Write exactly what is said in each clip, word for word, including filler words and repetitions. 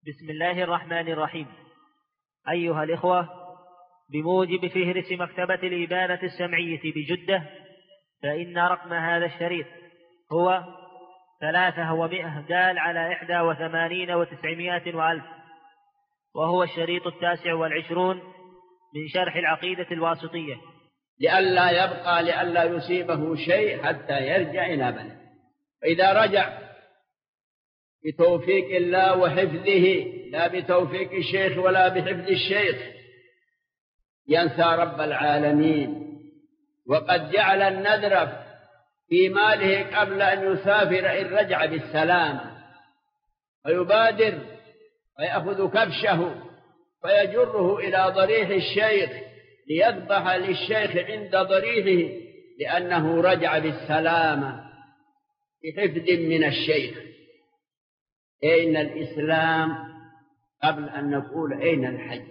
بسم الله الرحمن الرحيم. أيها الإخوة، بموجب فهرس مكتبة الإبانة السمعية بجدة، فإن رقم هذا الشريط هو ثلاثة ومئة دال على إحدى وثمانين وتسعمائة وألف، وهو الشريط التاسع والعشرون من شرح العقيدة الواسطية، لئلا يبقى لئلا يصيبه شيء حتى يرجع إلى بلده. فإذا رجع بتوفيق الله وحفظه، لا بتوفيق الشيخ ولا بحفظ الشيخ، ينسى رب العالمين، وقد جعل النذر في ماله قبل أن يسافر إن رجع بالسلام، فيبادر ويأخذ كبشه فيجره إلى ضريح الشيخ ليذبح للشيخ عند ضريحه، لأنه رجع بالسلامة بحفظ من الشيخ. أين الإسلام قبل أن نقول أين الحج؟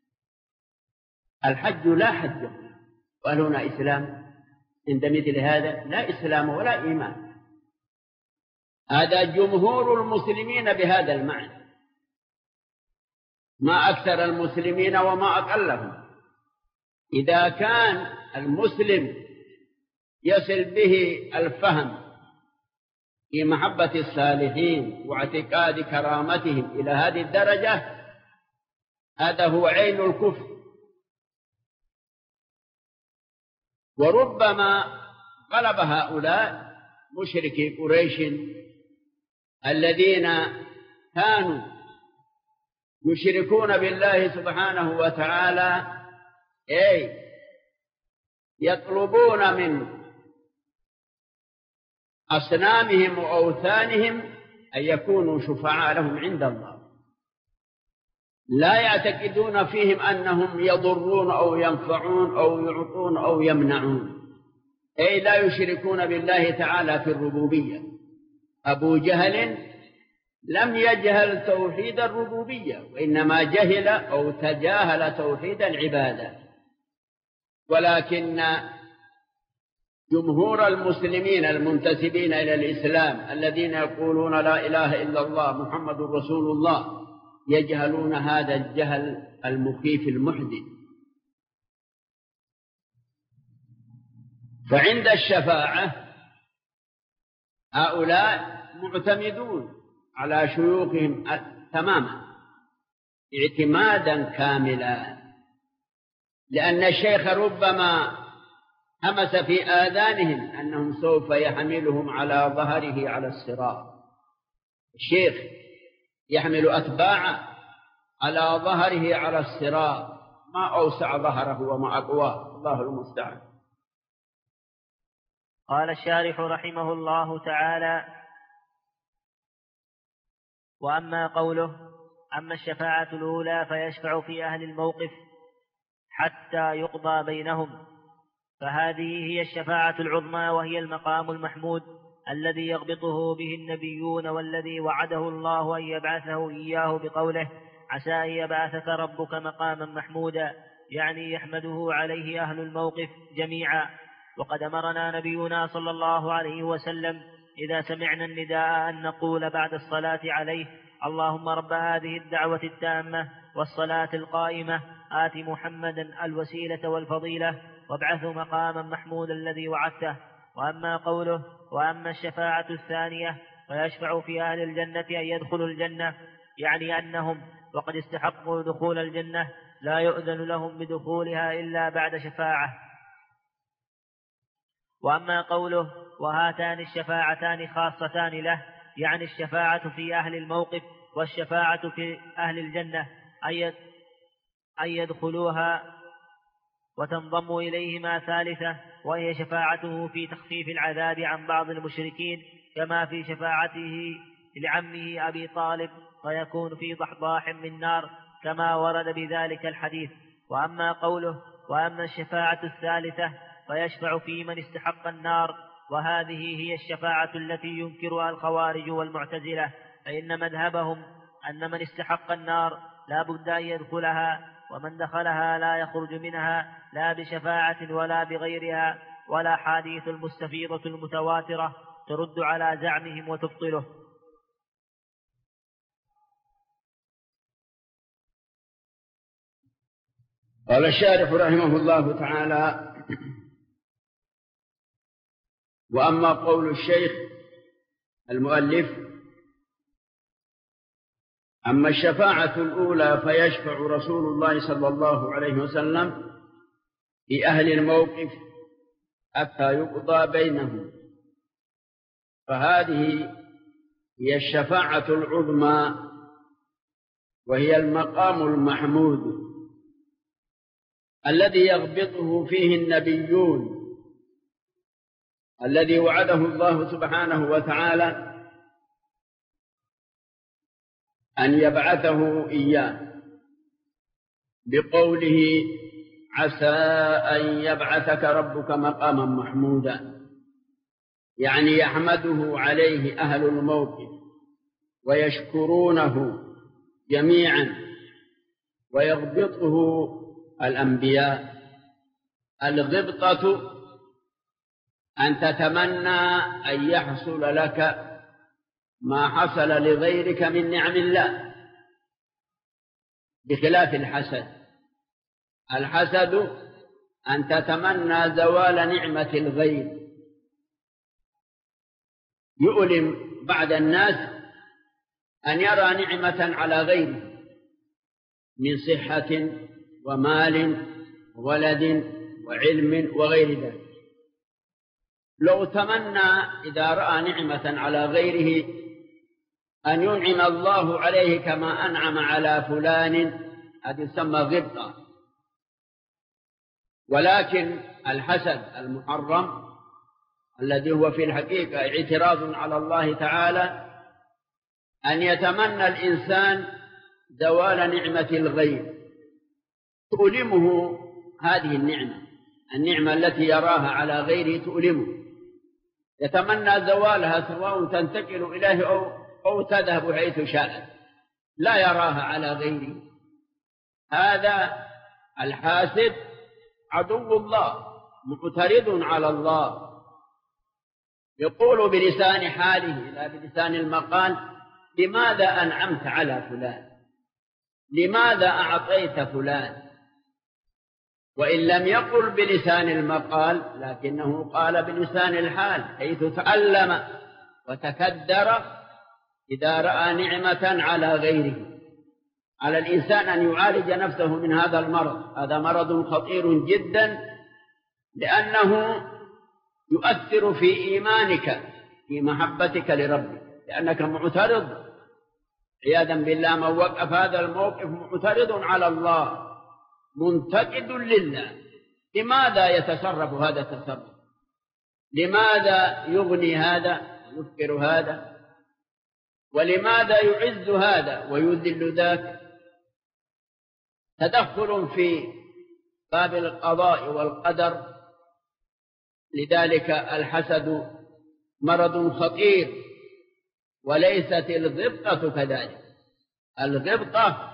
الحج لا حج، وهل هنا إسلام؟ عند مثل هذا لا إسلام ولا إيمان. هذا جمهور المسلمين بهذا المعنى، ما أكثر المسلمين وما أقلهم. إذا كان المسلم يصل به الفهم في محبة الصالحين واعتقاد كرامتهم إلى هذه الدرجة، هذا هو عين الكفر. وربما غلب هؤلاء مشركي قريش الذين كانوا يشركون بالله سبحانه وتعالى، أي يطلبون من أصنامهم وأوثانهم أن يكونوا شفعاء لهم عند الله، لا يعتقدون فيهم أنهم يضرون أو ينفعون أو يعطون أو يمنعون، أي لا يشركون بالله تعالى في الربوبية. أبو جهل لم يجهل توحيد الربوبية، وإنما جهل أو تجاهل توحيد العبادة. ولكن جمهور المسلمين المنتسبين إلى الإسلام الذين يقولون لا إله إلا الله محمد رسول الله يجهلون هذا الجهل المخيف المحزن. فعند الشفاعة هؤلاء معتمدون على شيوخهم تماما اعتمادا كاملا، لأن الشيخ ربما همس في آذانهم أنهم سوف يحملهم على ظهره على الصراط. الشيخ يحمل أتباعه على ظهره على الصراط، ما أوسع ظهره وما أقواه، الله المستعان. قال الشارح رحمه الله تعالى: وأما قوله أما الشفاعة الأولى فيشفع في أهل الموقف حتى يقضى بينهم، فهذه هي الشفاعة العظمى، وهي المقام المحمود الذي يغبطه به النبيون، والذي وعده الله أن يبعثه إياه بقوله: عسى أن يبعثك ربك مقاما محمودا، يعني يحمده عليه أهل الموقف جميعا. وقد أمرنا نبينا صلى الله عليه وسلم إذا سمعنا النداء أن نقول بعد الصلاة عليه: اللهم رب هذه الدعوة التامة والصلاة القائمة آت محمدا الوسيلة والفضيلة وابعثه مقاما محمودا الذي وعدته. وأما قوله وأما الشفاعة الثانية فيشفع في أهل الجنة أن يدخلوا الجنة، يعني أنهم وقد استحقوا دخول الجنة لا يؤذن لهم بدخولها إلا بعد شفاعة. وأما قوله وهاتان الشفاعتان خاصتان له، يعني الشفاعة في أهل الموقف والشفاعة في أهل الجنة أن يدخلوها وتنضم إليهما ثالثة، وهي شفاعته في تخفيف العذاب عن بعض المشركين، كما في شفاعته لعمه أبي طالب فيكون في ضحضاح من نار، كما ورد بذلك الحديث. وأما قوله وأما الشفاعة الثالثة فيشفع في من استحق النار، وهذه هي الشفاعة التي ينكرها الخوارج والمعتزلة، فإن مذهبهم أن من استحق النار لا بد أن يدخلها، ومن دخلها لا يخرج منها لا بشفاعة ولا بغيرها، ولا حديث المستفيضة المتواترة ترد على زعمهم وتبطله. قال الشارح رحمه الله تعالى: وأما قول الشيخ المؤلف: أما الشفاعة الأولى فيشفع رسول الله صلى الله عليه وسلم في أهل الموقف حتى يقضى بينهم، فهذه هي الشفاعة العظمى، وهي المقام المحمود الذي يغبطه فيه النبيون، الذي وعده الله سبحانه وتعالى أن يبعثه إياه بقوله: عسى أن يبعثك ربك مقاما محمودا، يعني يحمده عليه أهل الموقف ويشكرونه جميعا، ويغبطه الأنبياء. الغبطة أن تتمنى أن يحصل لك ما حصل لغيرك من نعم الله، بخلاف الحسد. الحسد أن تتمنى زوال نعمة الغير. يؤلم بعض الناس أن يرى نعمة على غيره من صحة ومال وولد وعلم وغير ذلك. لو تمنى إذا رأى نعمة على غيره أن ينعم الله عليه كما أنعم على فلان، هذه تسمى غبطة. ولكن الحسد المحرم الذي هو في الحقيقة اعتراض على الله تعالى أن يتمنى الإنسان زوال نعمة الغير، تؤلمه هذه النعمة، النعمة التي يراها على غيره تؤلمه، يتمنى زوالها سواء تنتقل إليه أو, أو تذهب حيث شاءت، لا يراها على غيره. هذا الحاسد عدو الله، معترض على الله، يقول بلسان حاله لا بلسان المقال: لماذا أنعمت على فلان؟ لماذا أعطيت فلان؟ وإن لم يقل بلسان المقال لكنه قال بلسان الحال، حيث تألم وتكدر إذا رأى نعمة على غيره. على الإنسان أن يعالج نفسه من هذا المرض، هذا مرض خطير جدا، لأنه يؤثر في إيمانك، في محبتك لربك، لأنك معترض عياذا بالله. من وقف هذا الموقف معترض على الله، منتقد لله. لماذا يتصرف هذا التصرف؟ لماذا يغني هذا ويفقر هذا؟ ولماذا يعز هذا ويذل ذاك؟ تدخل في باب القضاء والقدر. لذلك الحسد مرض خطير، وليست الغبطة كذلك. الغبطة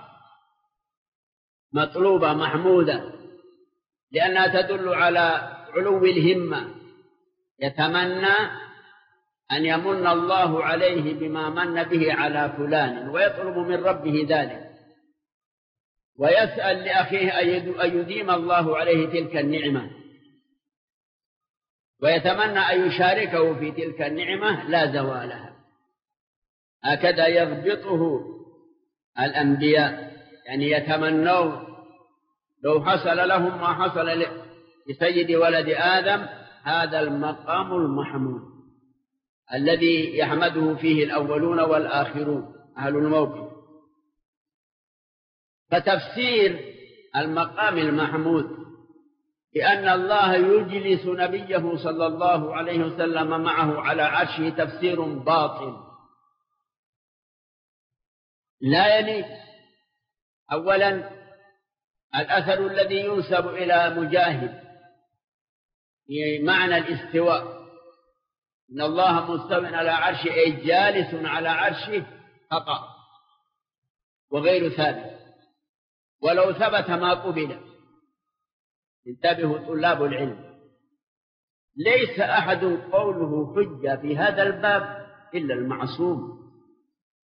مطلوبة محمودة، لأنها تدل على علو الهمة، يتمنى أن يمن الله عليه بما من به على فلان، ويطلب من ربه ذلك، ويسأل لأخيه أن يديم الله عليه تلك النعمة، ويتمنى أن يشاركه في تلك النعمة لا زوالها. هكذا يغبطه الأنبياء، يعني يتمنون لو حصل لهم ما حصل لسيد ولد آدم، هذا المقام المحمود الذي يحمده فيه الأولون والآخرون أهل الموقف. فتفسير المقام المحمود بأن الله يجلس نبيه صلى الله عليه وسلم معه على عرشه تفسير باطل لا يليق. أولا، الأثر الذي ينسب إلى مجاهد في معنى الاستواء، إن الله مستو على عرشه أي جالس على عرشه، خطأ وغير ثابت، ولو ثبت ما قبل. انتبهوا طلاب العلم، ليس أحد قوله حجة في هذا الباب إلا المعصوم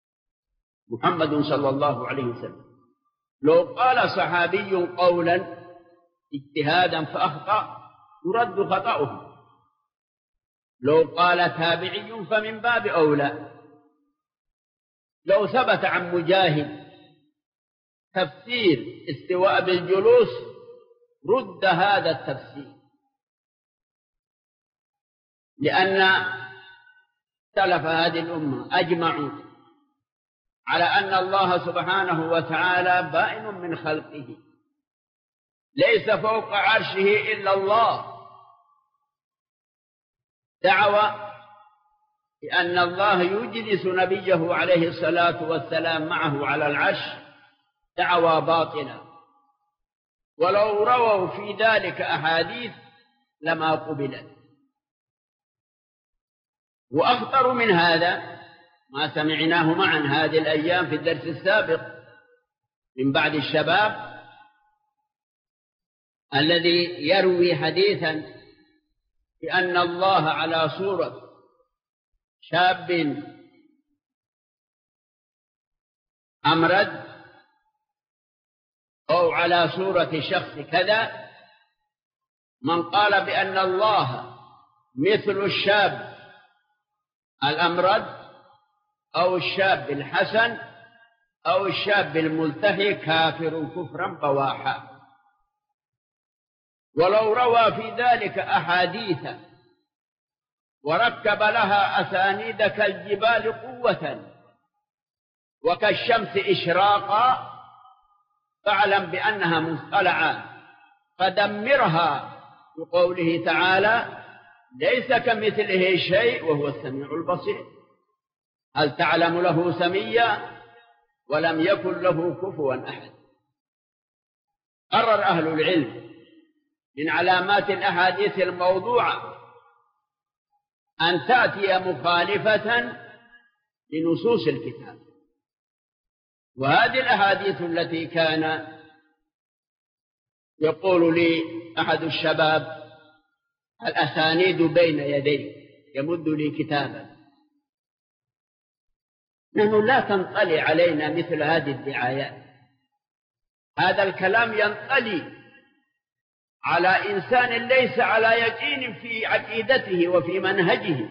محمد صلى الله عليه وسلم. لو قال صحابي قولا اجتهادا فأخطأ يرد خطأه، لو قال تابعي فمن باب أولى. لو ثبت عن مجاهد تفسير استواء بالجلوس رد هذا التفسير، لأن سلف هذه الأمة أجمعوا على أن الله سبحانه وتعالى بائن من خلقه، ليس فوق عرشه إلا الله. دعوى بأن الله يجلس نبيه عليه الصلاة والسلام معه على العرش دعوى باطلة، ولو رووا في ذلك أحاديث لما قبلت. وأخطر من هذا ما سمعناه معا هذه الأيام في الدرس السابق من بعد الشباب الذي يروي حديثا بأن الله على صورة شاب أمرد أو على صورة شخص كذا. من قال بأن الله مثل الشاب الأمرد أو الشاب الحسن أو الشاب الملتحي كافر كفرا بواحا. ولو روى في ذلك أحاديث وركب لها أسانيد كالجبال قوة وكالشمس إشراقا فاعلم بأنها مصطلعة فدمرها بقوله تعالى ليس كمثله شيء وهو السميع البصير. هل تعلم له سميا ولم يكن له كفوا أحد. قرر أهل العلم من علامات الأحاديث الموضوعة أن تأتي مخالفة لنصوص الكتاب. وهذه الأحاديث التي كان يقول لي أحد الشباب الأسانيد بين يدي يمد لي كتابا، نحن لا تنطلي علينا مثل هذه الدعايات. هذا الكلام ينطلي على إنسان ليس على يقين في عقيدته وفي منهجه.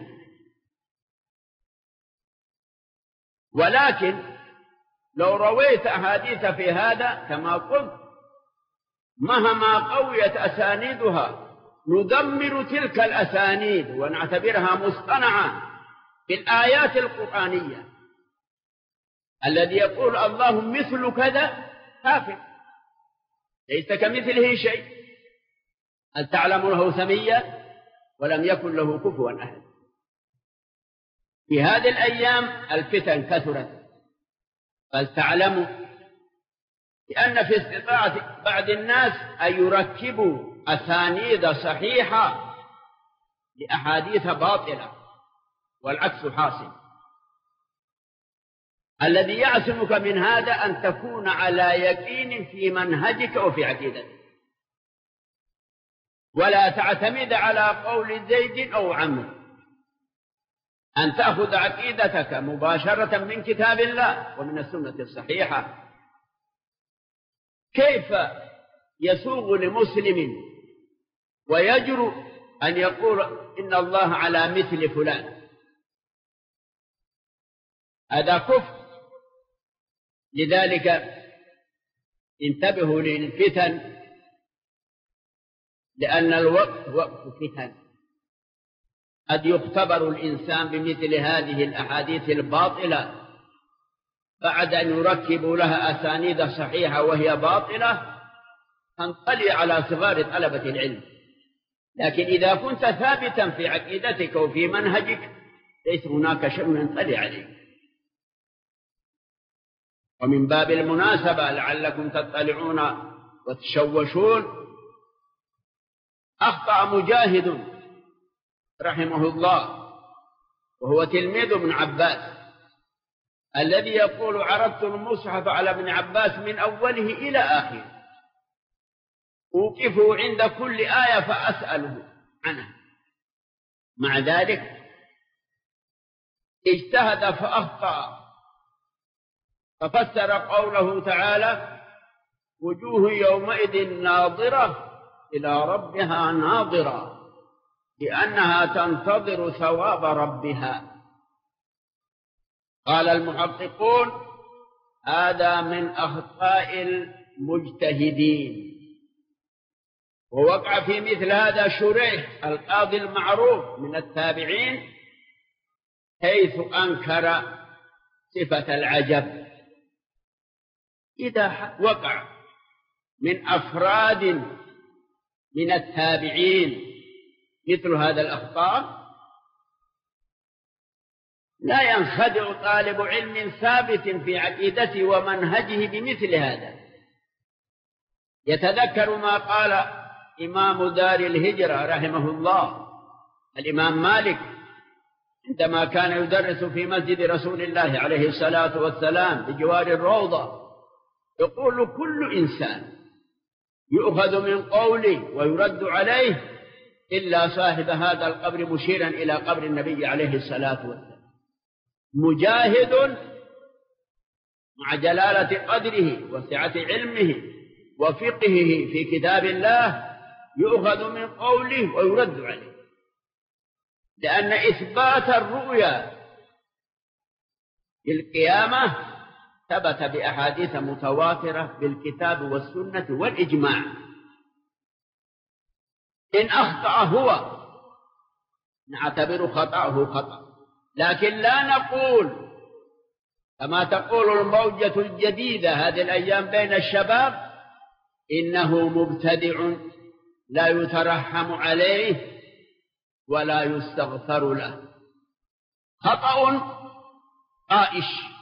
ولكن لو رويت أحاديث في هذا كما قلت مهما قويت أسانيدها ندمر تلك الأسانيد ونعتبرها مصطنعة بالآيات القرآنية. الذي يقول الله مثل كذا كافر ليس كمثله شيء. هل تعلم له سميا ولم يكن له كفوا أحد. في هذه الأيام الفتن كثرت، فلتعلموا بأن في استطاعة بعض الناس أن يركبوا أسانيد صحيحة لأحاديث باطلة والعكس حاصل. الذي يعصمك من هذا أن تكون على يقين في منهجك وفي عقيدتك، ولا تعتمد على قول زيد أو عمرو، أن تأخذ عقيدتك مباشرة من كتاب الله ومن السنة الصحيحة. كيف يسوغ لمسلم ويجرؤ أن يقول إن الله على مثل فلان؟ هذا كفر. لذلك انتبهوا للفتن، لأن الوقت وقت فتن. قد يختبر الإنسان بمثل هذه الأحاديث الباطلة بعد أن يركب لها أسانيد صحيحة وهي باطلة تنطلي على صغار طلبة العلم. لكن إذا كنت ثابتا في عقيدتك وفي منهجك ليس هناك شيء ينطلي عليه. ومن باب المناسبة لعلكم تطلعون وتشوشون، أخطأ مجاهد رحمه الله وهو تلميذ ابن عباس الذي يقول عرضت المصحف على ابن عباس من أوله إلى آخره أوقفه عند كل آية فأسأله عنها. مع ذلك اجتهد فأخطأ، ففسر قوله تعالى وجوه يومئذ ناظرة إلى ربها ناظرة لأنها تنتظر ثواب ربها. قال المحققون هذا من أخطاء المجتهدين. ووقع في مثل هذا شريح القاضي المعروف من التابعين حيث أنكر صفة العجب. إذا وقع من أفراد من التابعين مثل هذا الأخطاء لا ينخدع طالب علم ثابت في عقيدته ومنهجه بمثل هذا. يتذكر ما قال إمام دار الهجرة رحمه الله الإمام مالك عندما كان يدرس في مسجد رسول الله عليه الصلاة والسلام بجوار الروضة، يقول كل إنسان يؤخذ من قوله ويرد عليه إلا صاحب هذا القبر، مشيرا إلى قبر النبي عليه الصلاة والسلام. مجاهد مع جلالة قدره وسعة علمه وفقهه في كتاب الله يؤخذ من قوله ويرد عليه، لأن إثبات الرؤيا في القيامة ثبت بأحاديث متواترة بالكتاب والسنة والإجماع. إن أخطأ هو نعتبر خطأه خطأ، لكن لا نقول كما تقول الموجة الجديدة هذه الأيام بين الشباب إنه مبتدع لا يترحم عليه ولا يستغفر له. خطأ طائش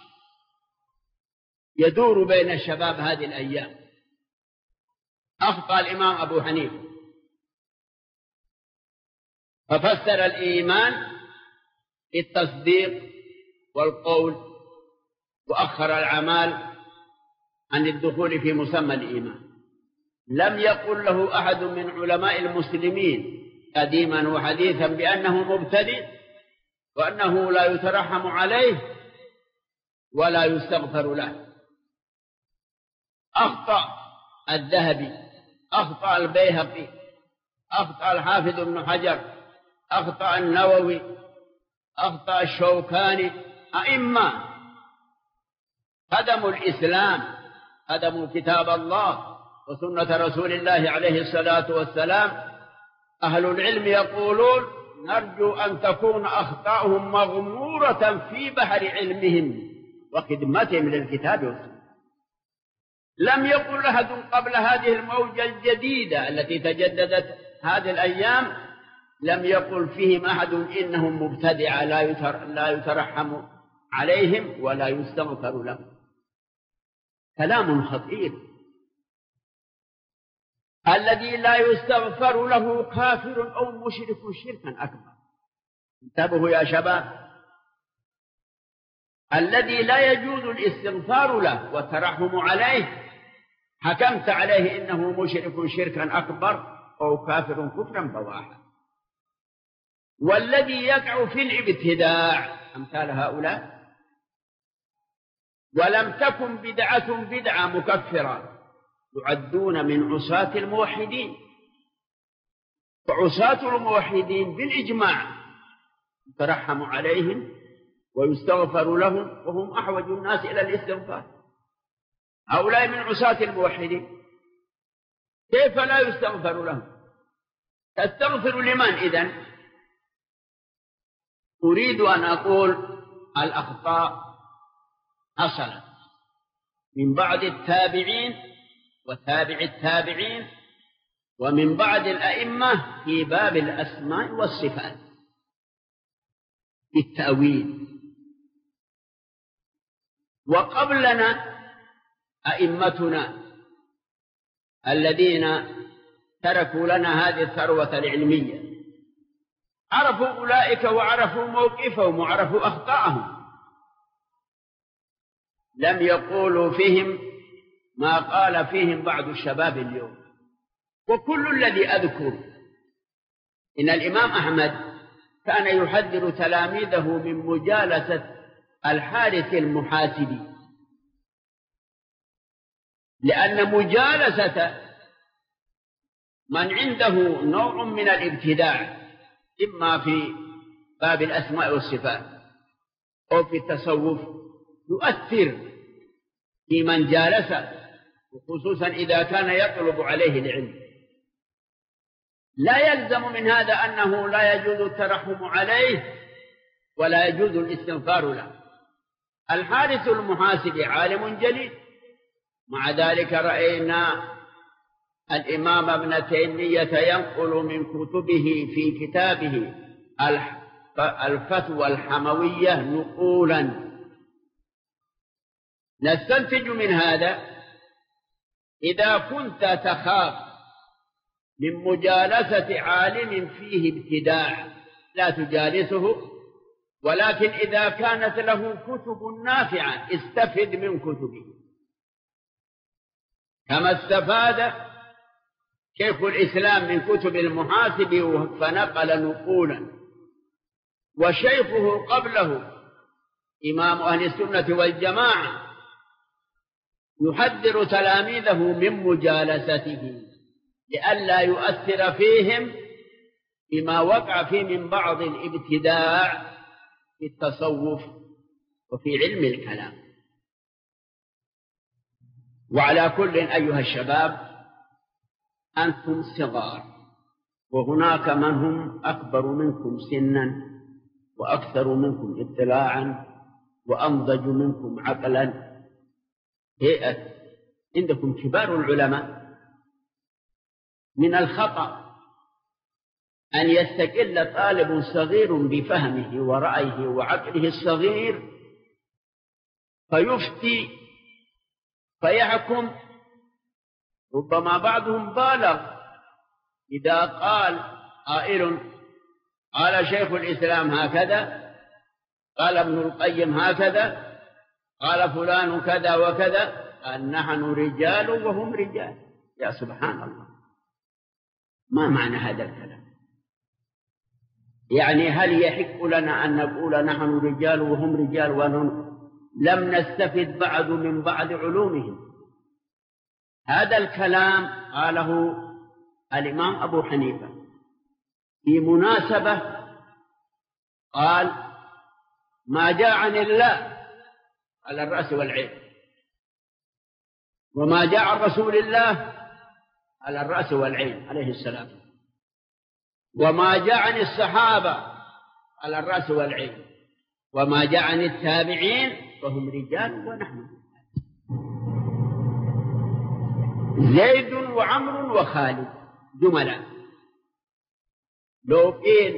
يدور بين الشباب هذه الأيام. أخطأ الإمام أبو حنيفة ففسر الإيمان التصديق والقول، وأخر الأعمال عن الدخول في مسمى الإيمان. لم يقل له أحد من علماء المسلمين قديما وحديثا بأنه مبتدئ وأنه لا يترحم عليه ولا يستغفر له. أخطأ الذهبي، أخطأ البيهقي، أخطأ الحافظ ابن حجر، أخطأ النووي، أخطأ الشوكاني. أئمة هدموا الإسلام، هدموا كتاب الله وسنة رسول الله عليه الصلاة والسلام. أهل العلم يقولون نرجو أن تكون أخطاؤهم مغمورة في بحر علمهم وخدمتهم للكتاب والسنة. لم يقل أحد قبل هذه الموجة الجديدة التي تجددت هذه الأيام، لم يقل فيهم أحد إنهم مبتدعة لا يتر لا يترحم عليهم ولا يستغفر لهم. كلام خطير. الذي لا يستغفر له كافر أو مشرك شركا أكبر. انتبهوا يا شباب. الذي لا يجوز الاستغفار له والترحم عليه حكمت عليه إنه مشرك شركا أكبر أو كافر كفرا بواحا. والذي يقع في الابتداع أمثال هؤلاء ولم تكن بدعة بدعة مكفرة يعدون من عصاة الموحدين. فعصاة الموحدين بالإجماع يترحم عليهم ويستغفر لهم وهم أحوج الناس إلى الاستغفار. هؤلاء من عصاة الموحدين كيف لا يستغفر لهم؟ تستغفر لمن إذن؟ أريد أن أقول الأخطاء حصلت من بعض التابعين وتابع التابعين ومن بعض الأئمة في باب الأسماء والصفات بالتأويل. وقبلنا أئمتنا الذين تركوا لنا هذه الثروة العلمية عرفوا أولئك وعرفوا موقفهم وعرفوا أخطاءهم. لم يقولوا فيهم ما قال فيهم بعض الشباب اليوم. وكل الذي أذكر إن الإمام أحمد كان يحذر تلاميذه من مجالسة الحارث المحاسبي، لأن مجالسة من عنده نوع من الابتداع إما في باب الأسماء والصفات أو في التصوف يؤثر في من جالسه، وخصوصا إذا كان يطلب عليه العلم. لا يلزم من هذا أنه لا يجوز الترحم عليه ولا يجوز الاستغفار له. الحارث المحاسبي عالم جليل، مع ذلك رأينا الإمام ابن تيمية ينقل من كتبه في كتابه الفتوى الحموية نقولا. نستنتج من هذا إذا كنت تخاف من مجالسة عالم فيه ابتداع لا تجالسه، ولكن إذا كانت له كتب نافعة استفد من كتبه، كما استفاد شيخ الإسلام من كتب المحاسب فنقل نقولا، وشيخه قبله إمام أهل السنة والجماعة يحذر تلاميذه من مجالسته لئلا يؤثر فيهم بما وقع فيه من بعض الابتداع في التصوف وفي علم الكلام. وعلى كل أيها الشباب أنتم صغار، وهناك من هم أكبر منكم سنا وأكثر منكم اطلاعا وأنضج منكم عقلا. هيئة عندكم كبار العلماء، من الخطأ أن يستقل طالب صغير بفهمه ورأيه وعقله الصغير فيفتي فيحكم. ربما بعضهم بالغ إذا قال قائل قال شيخ الإسلام هكذا، قال ابن القيم هكذا، قال فلان كذا وكذا، قال نحن رجال وهم رجال. يا سبحان الله، ما معنى هذا الكلام؟ يعني هل يحق لنا أن نقول نحن رجال وهم رجال ولم نستفد بعد من بعض علومهم؟ هذا الكلام قاله الإمام أبو حنيفة في مناسبة، قال ما جاء عن الله على الرأس والعين، وما جاء عن رسول الله على الرأس والعين عليه السلام، وما جاء عن الصحابة على الرأس والعين، وما جاء عن التابعين فهم رجال ونحن زيد وعمر وخالد جملا. لو قيل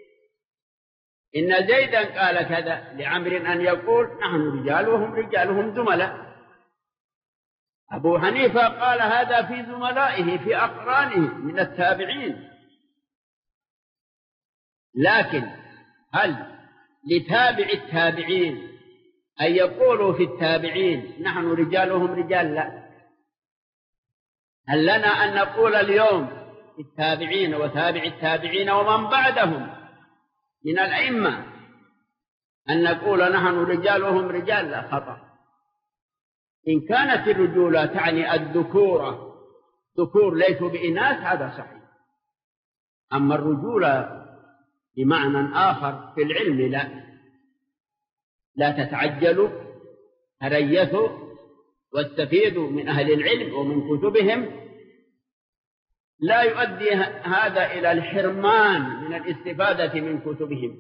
إن زيدا قال كذا لعمر أن يقول نحن رجال وهم رجال هم زملاء. أبو حنيفة قال هذا في زملائه في أقرانه من التابعين. لكن هل لتابع التابعين أن يقولوا في التابعين نحن رجال وهم رجال؟ لا. هل لنا أن نقول اليوم في التابعين وتابع التابعين ومن بعدهم من الأئمة أن نقول نحن رجال وهم رجال؟ لا، خطأ. إن كانت الرجولة تعني الذكورة، ذكور ليسوا بإناث، هذا صحيح. أما الرجولة بمعنى آخر في العلم لا. لا تتعجلوا، تريثوا واستفيدوا من أهل العلم ومن كتبهم. لا يؤدي هذا إلى الحرمان من الاستفادة من كتبهم.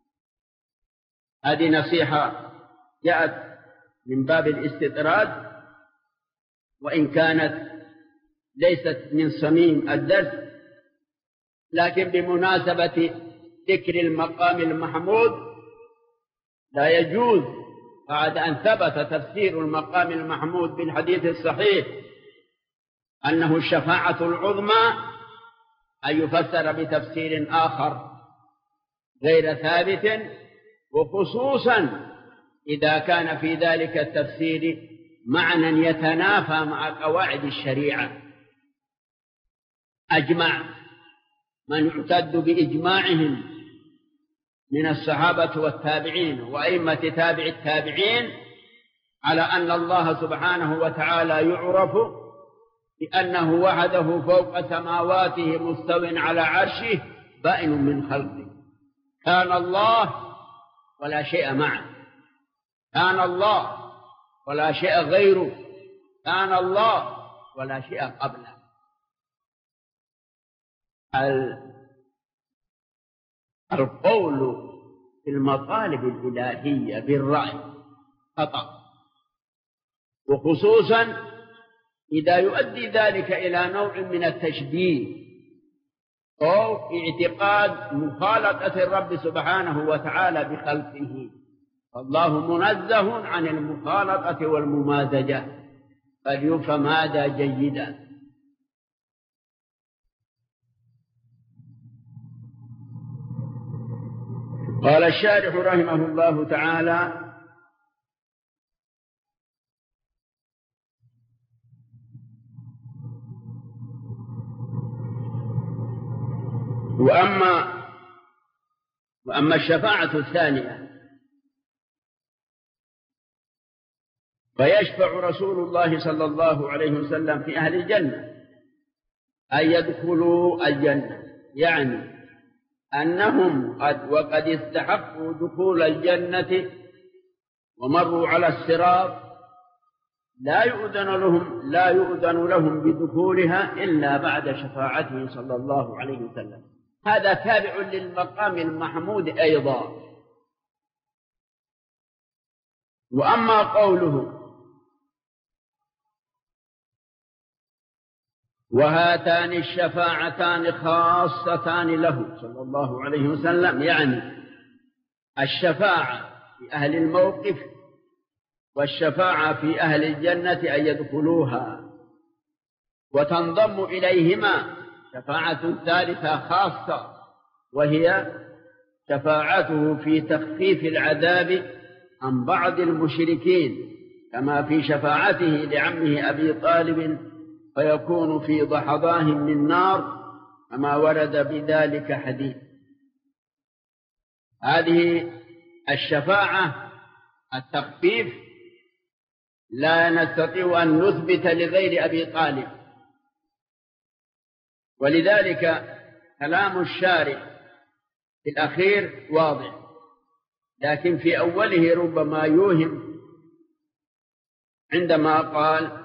هذه نصيحة جاءت من باب الاستطراد، وإن كانت ليست من صميم الدرس، لكن بمناسبة ذكر المقام المحمود لا يجوز بعد أن ثبت تفسير المقام المحمود بالحديث الصحيح أنه الشفاعة العظمى أن يفسر بتفسير آخر غير ثابت، وخصوصا إذا كان في ذلك التفسير معنى يتنافى مع قواعد الشريعة. أجمع من يعتد بإجماعهم من الصحابة والتابعين وأئمة تابع التابعين على أن الله سبحانه وتعالى يعرف بأنه وحده فوق سماواته مستو على عرشه بائن من خلقه. كان الله ولا شيء معه، كان الله ولا شيء غيره، كان الله ولا شيء قبله. القول في المطالب الإلهية بالرأي خطأ، وخصوصا إذا يؤدي ذلك إلى نوع من التشبيه أو اعتقاد مخالطة الرب سبحانه وتعالى بخلقه. فالله منزه عن المخالطة والممازجة، فليفهم هذا جيدا. قال الشارح رحمه الله تعالى: وأما وأما الشفاعة الثانية فيشفع رسول الله صلى الله عليه وسلم في أهل الجنة أن يدخلوا الجنة، يعني أنهم قد وقد استحقوا دخول الجنة ومروا على الصراط، لا يؤذن لهم لا يؤذن لهم بدخولها إلا بعد شفاعته صلى الله عليه وسلم. هذا تابع للمقام المحمود أيضا. وأما قوله: وهاتان الشفاعتان خاصتان له صلى الله عليه وسلم، يعني الشفاعة في أهل الموقف والشفاعة في أهل الجنة أن يدخلوها، وتنضم إليهما شفاعة ثالثة خاصة، وهي شفاعته في تخفيف العذاب عن بعض المشركين، كما في شفاعته لعمه أبي طالب فيكون في ضحضاه من نار، كما ورد بذلك حديث. هذه الشفاعة التخفيف لا نستطيع أن نثبت لغير أبي طالب، ولذلك كلام الشارع في الأخير واضح، لكن في أوله ربما يوهم عندما قال: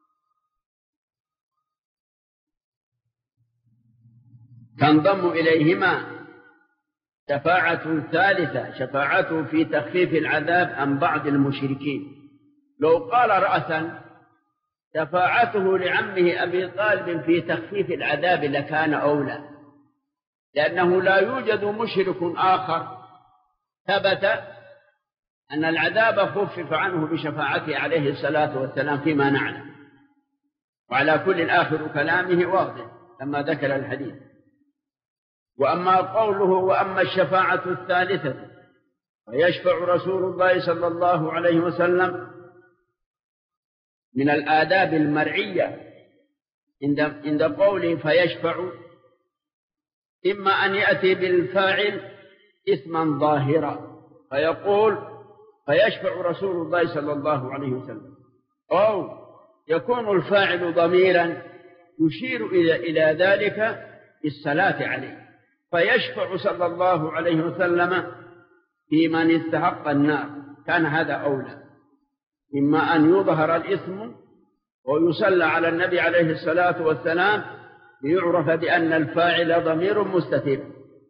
تنضم إليهما شفاعة ثالثة، شفاعته في تخفيف العذاب عن بعض المشركين. لو قال رأسا شفاعته لعمه أبي طالب في تخفيف العذاب لكان أولى، لأنه لا يوجد مشرك آخر ثبت أن العذاب خفف عنه بشفاعته عليه الصلاة والسلام فيما نعلم. وعلى كل آخر كلامه واضح لما ذكر الحديث. وأما قوله: وأما الشفاعة الثالثة فيشفع رسول الله صلى الله عليه وسلم، من الآداب المرعية عند قوله فيشفع إما أن يأتي بالفاعل اسما ظاهرا فيقول فيشفع رسول الله صلى الله عليه وسلم، أو يكون الفاعل ضميرا يشير إلى إلى ذلك بالصلاة عليه، فيشفع صلى الله عليه وسلم في من استحق النار. كان هذا أولى، إما أن يظهر الاسم ويصلى على النبي عليه الصلاة والسلام ليعرف بأن الفاعل ضمير مستتر.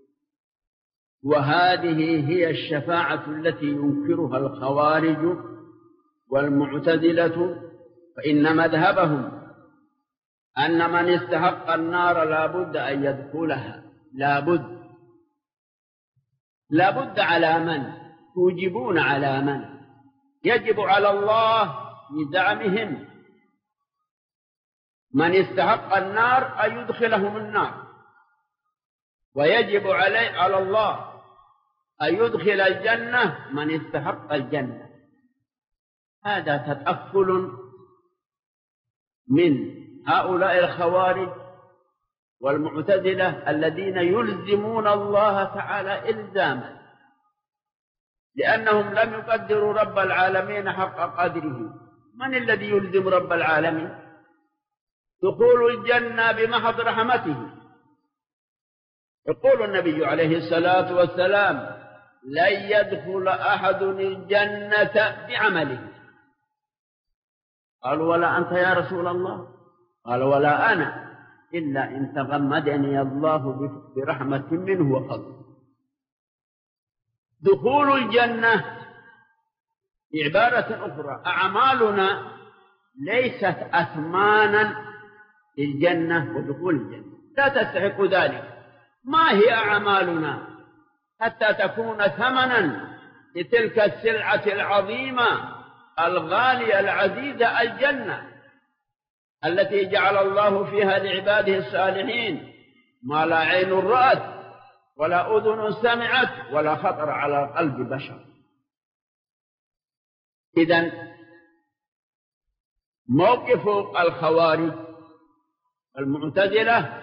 وهذه هي الشفاعة التي ينكرها الخوارج والمعتزلة، فإن مذهبهم أن من استحق النار لا بد أن يدخلها، لا بد لا بد على من؟ توجبون على من؟ يجب على الله بزعمهم من استحق النار أن يدخلهم النار، ويجب عليه على الله أن يدخل الجنة من استحق الجنة. هذا تطفل من هؤلاء الخوارج والمعتزلة الذين يلزمون الله تعالى إلزاما، لأنهم لم يقدروا رب العالمين حق قدره. من الذي يلزم رب العالمين؟ دخول الجنة بمحض رحمته. يقول النبي عليه الصلاة والسلام: لن يدخل أحد الجنة بعمله. قالوا: ولا أنت يا رسول الله؟ قال: ولا أنا، إلا إن تغمدني الله برحمة منه وفضل. دخول الجنة بعبارة أخرى، أعمالنا ليست أثمانا للجنة ودخول الجنة، لا تستحق ذلك. ما هي أعمالنا حتى تكون ثمنا لتلك السلعة العظيمة الغالية العزيزة، الجنة التي جعل الله فيها لعباده الصالحين ما لا عين رأت ولا أذن سمعت ولا خطر على قلب بشر. إذن موقف الخوارج المعتزلة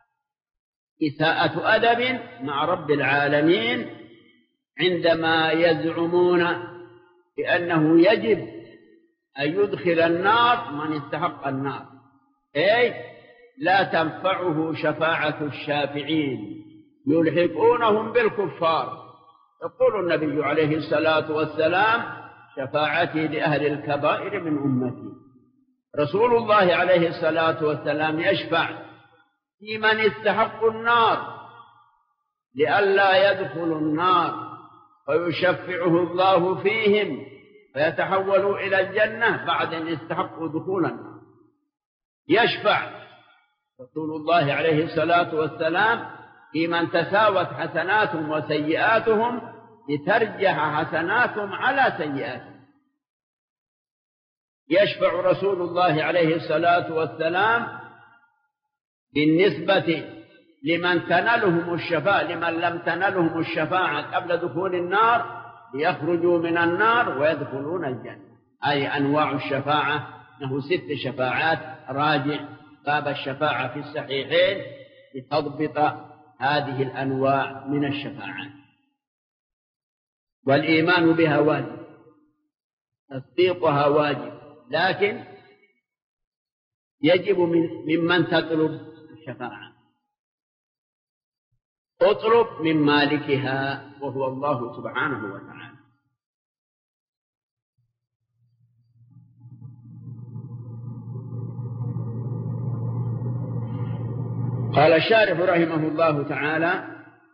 إساءة أدب مع رب العالمين عندما يزعمون بأنه يجب أن يدخل النار من استحق النار، أي لا تنفعه شفاعة الشافعين، يلحقونهم بالكفار. يقول النبي عليه الصلاة والسلام: شفاعتي لأهل الكبائر من أمتي. رسول الله عليه الصلاة والسلام يشفع في من استحق النار لئلا يدخلوا النار، فيشفعه الله فيهم فيتحولوا إلى الجنة بعد أن يستحقوا دخول النار. يشفع رسول الله عليه الصلاة والسلام في من تساوت حسناتهم وسيئاتهم لترجح حسناتهم على سيئاتهم. يشفع رسول الله عليه الصلاة والسلام بالنسبة لمن تنالهم الشفاعة لمن لم تنالهم الشفاعة قبل دخول النار ليخرجوا من النار ويدخلون الجنة. أي أنواع الشفاعة له ست شفاعات، راجع باب الشفاعة في الصحيحين لتضبط هذه الأنواع من الشفاعات. والإيمان بها واجب، تصديقها واجب، لكن يجب من ممن تطلب الشفاعة. اطلب من مالكها وهو الله سبحانه وتعالى. قال الشارح رحمه الله تعالى: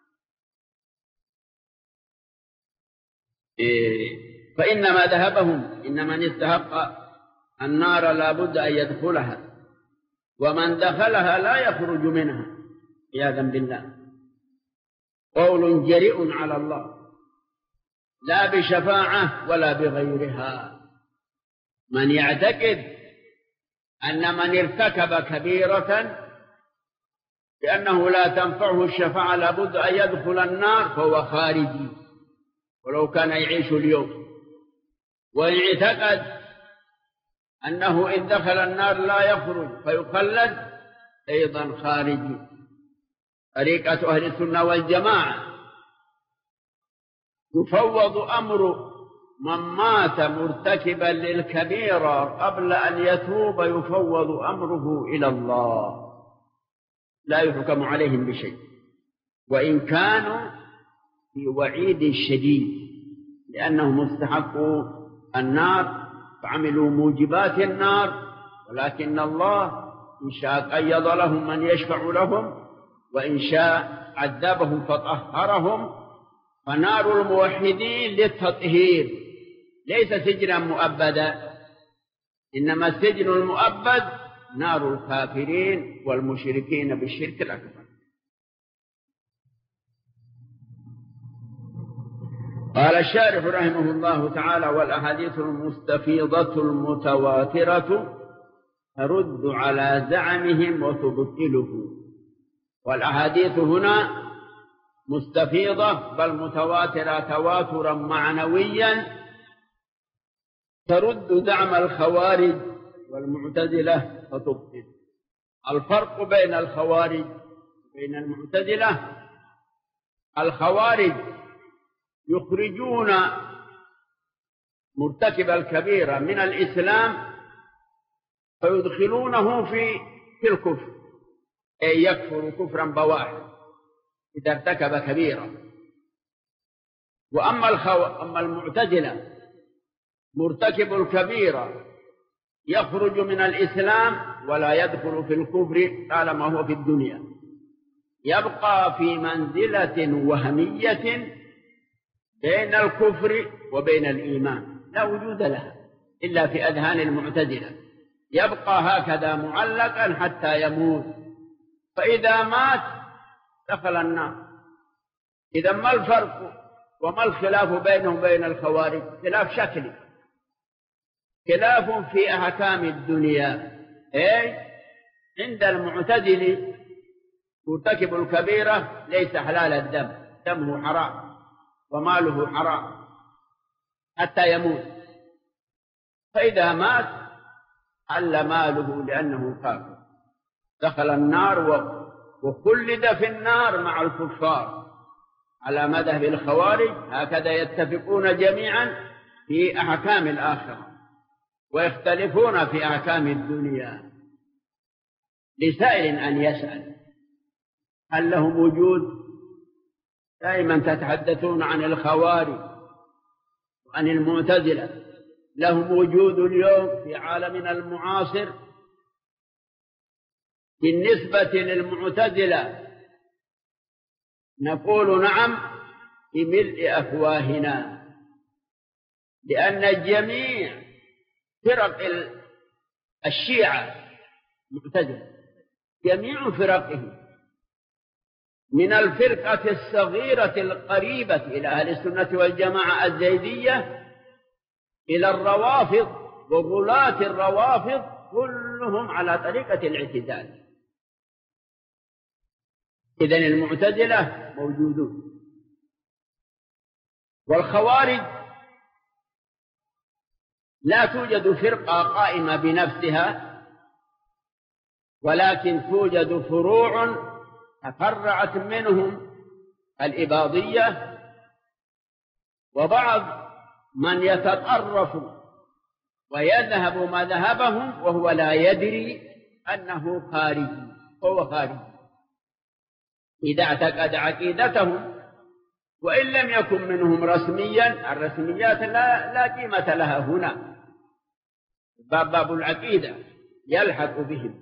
فإنما ذهبهم إن من استحق النار لا بد أن يدخلها، ومن دخلها لا يخرج منها عياذا بالله. قول جريء على الله، لا بشفاعة ولا بغيرها. من يعتقد أن من ارتكب كبيرة لأنه لا تنفعه الشفاعة لا بد أن يدخل النار فهو خارجي ولو كان يعيش اليوم. وإن اعتقد أنه إن دخل النار لا يخرج فيخلد أيضا خارجي. طريقة أهل السنة والجماعة يفوض أمر من مات مرتكبا للكبيرة قبل أن يتوب، يفوض أمره إلى الله، لا يحكم عليهم بشيء، وإن كانوا في وعيد شديد لأنهم استحقوا النار فعملوا موجبات النار، ولكن الله إن شاء قيض لهم من يشفع لهم، وإن شاء عذبهم فطهرهم. فنار الموحدين للتطهير ليس سجنا مؤبدا، إنما السجن المؤبد نار الكافرين والمشركين بالشرك الأكبر. قال الشارح رحمه الله تعالى: والأحاديث المستفيضة المتواترة ترد على زعمهم وتبطله. والأحاديث هنا مستفيضة بل متواترة تواترا معنويا ترد زعم الخوارج والمعتزلة فتبطل. الفرق بين الخوارج وبين المعتزلة: الخوارج يخرجون مرتكب الكبيرة من الإسلام فيدخلونه في في الكفر، أي يكفر كفرا بواحا إذا ارتكب كبيرة. وأما الخو... أما المعتزلة مرتكب الكبيرة يخرج من الإسلام ولا يدخل في الكفر طالما هو في الدنيا، يبقى في منزلة وهمية بين الكفر وبين الإيمان لا وجود لها إلا في أذهان المعتزلة، يبقى هكذا معلقا حتى يموت، فإذا مات دخل النار. إذا ما الفرق وما الخلاف بينهم وبين الخوارج؟ خلاف شكلي، خلاف في أحكام الدنيا. أي عند المعتزل مرتكب الكبيرة ليس حلال الدم، دمه حرام وماله حرام حتى يموت، فإذا مات حل ماله لأنه كافر، دخل النار وخلد في النار مع الكفار على مذهب الخوارج. هكذا يتفقون جميعا في أحكام الآخرة ويختلفون في أحكام الدنيا. لسائل أن يسأل هل لهم وجود؟ دائما تتحدثون عن الخوارج وعن المعتزلة، لهم وجود اليوم في عالمنا المعاصر؟ بالنسبة للمعتزلة نقول نعم بملء أفواهنا، لأن جميع فرق الشيعة معتزلة، جميع فرقهم من الفرقة الصغيرة القريبة إلى أهل السنة والجماعة الزيدية إلى الروافض وغلاة الروافض كلهم على طريقة الاعتدال. إذن المعتزلة موجودون. والخوارج لا توجد فرقة قائمة بنفسها، ولكن توجد فروع تفرعت منهم الإباضية، وبعض من يتطرف ويذهب مذهبهم وهو لا يدري أنه خارجي، هو خارجي إذا اعتقد عقيدتهم، وإن لم يكن منهم رسميا. الرسميات لا, لا قيمة لها هنا، باب باب العقيدة يلحق بهم.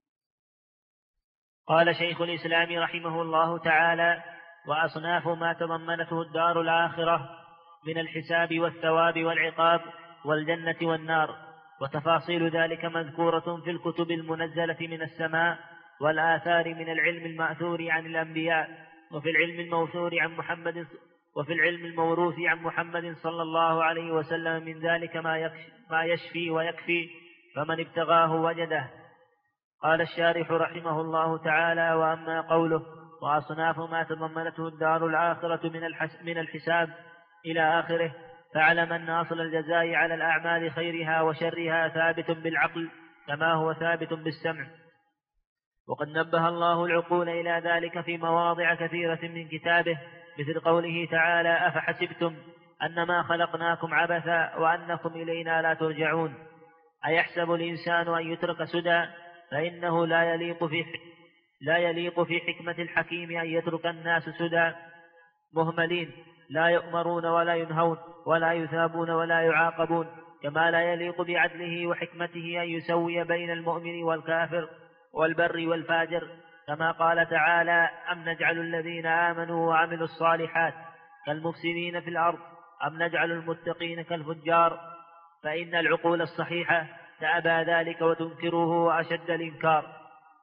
قال شيخ الإسلام رحمه الله تعالى: وأصناف ما تضمنته الدار الآخرة من الحساب والثواب والعقاب والجنة والنار، وتفاصيل ذلك مذكورة في الكتب المنزلة من السماء والآثار من العلم المأثور عن الأنبياء، وفي العلم الموثور عن محمد وفي العلم الموروث عن محمد صلى الله عليه وسلم من ذلك ما يشفي ويكفي، فمن ابتغاه وجده. قال الشارح رحمه الله تعالى: وأما قوله وأصناف ما تضمنته الدار الآخرة من الحساب إلى آخره، فاعلم أن أصل الجزاء على الأعمال خيرها وشرها ثابت بالعقل كما هو ثابت بالسمع، وقد نبه الله العقول إلى ذلك في مواضع كثيرة من كتابه، مثل قوله تعالى: أفحسبتم أنما خلقناكم عبثا وأنكم إلينا لا ترجعون. أيحسب الإنسان أن يترك سدى؟ فإنه لا يليق في لا يليق في حكمة الحكيم أن يترك الناس سدى مهملين لا يؤمرون ولا ينهون ولا يثابون ولا يعاقبون، كما لا يليق بعدله وحكمته أن يسوي بين المؤمن والكافر والبر والفاجر، كما قال تعالى: أم نجعل الذين آمنوا وعملوا الصالحات كالمفسدين في الأرض أم نجعل المتقين كالفجار. فإن العقول الصحيحة تأبى ذلك وتنكره وأشد الإنكار.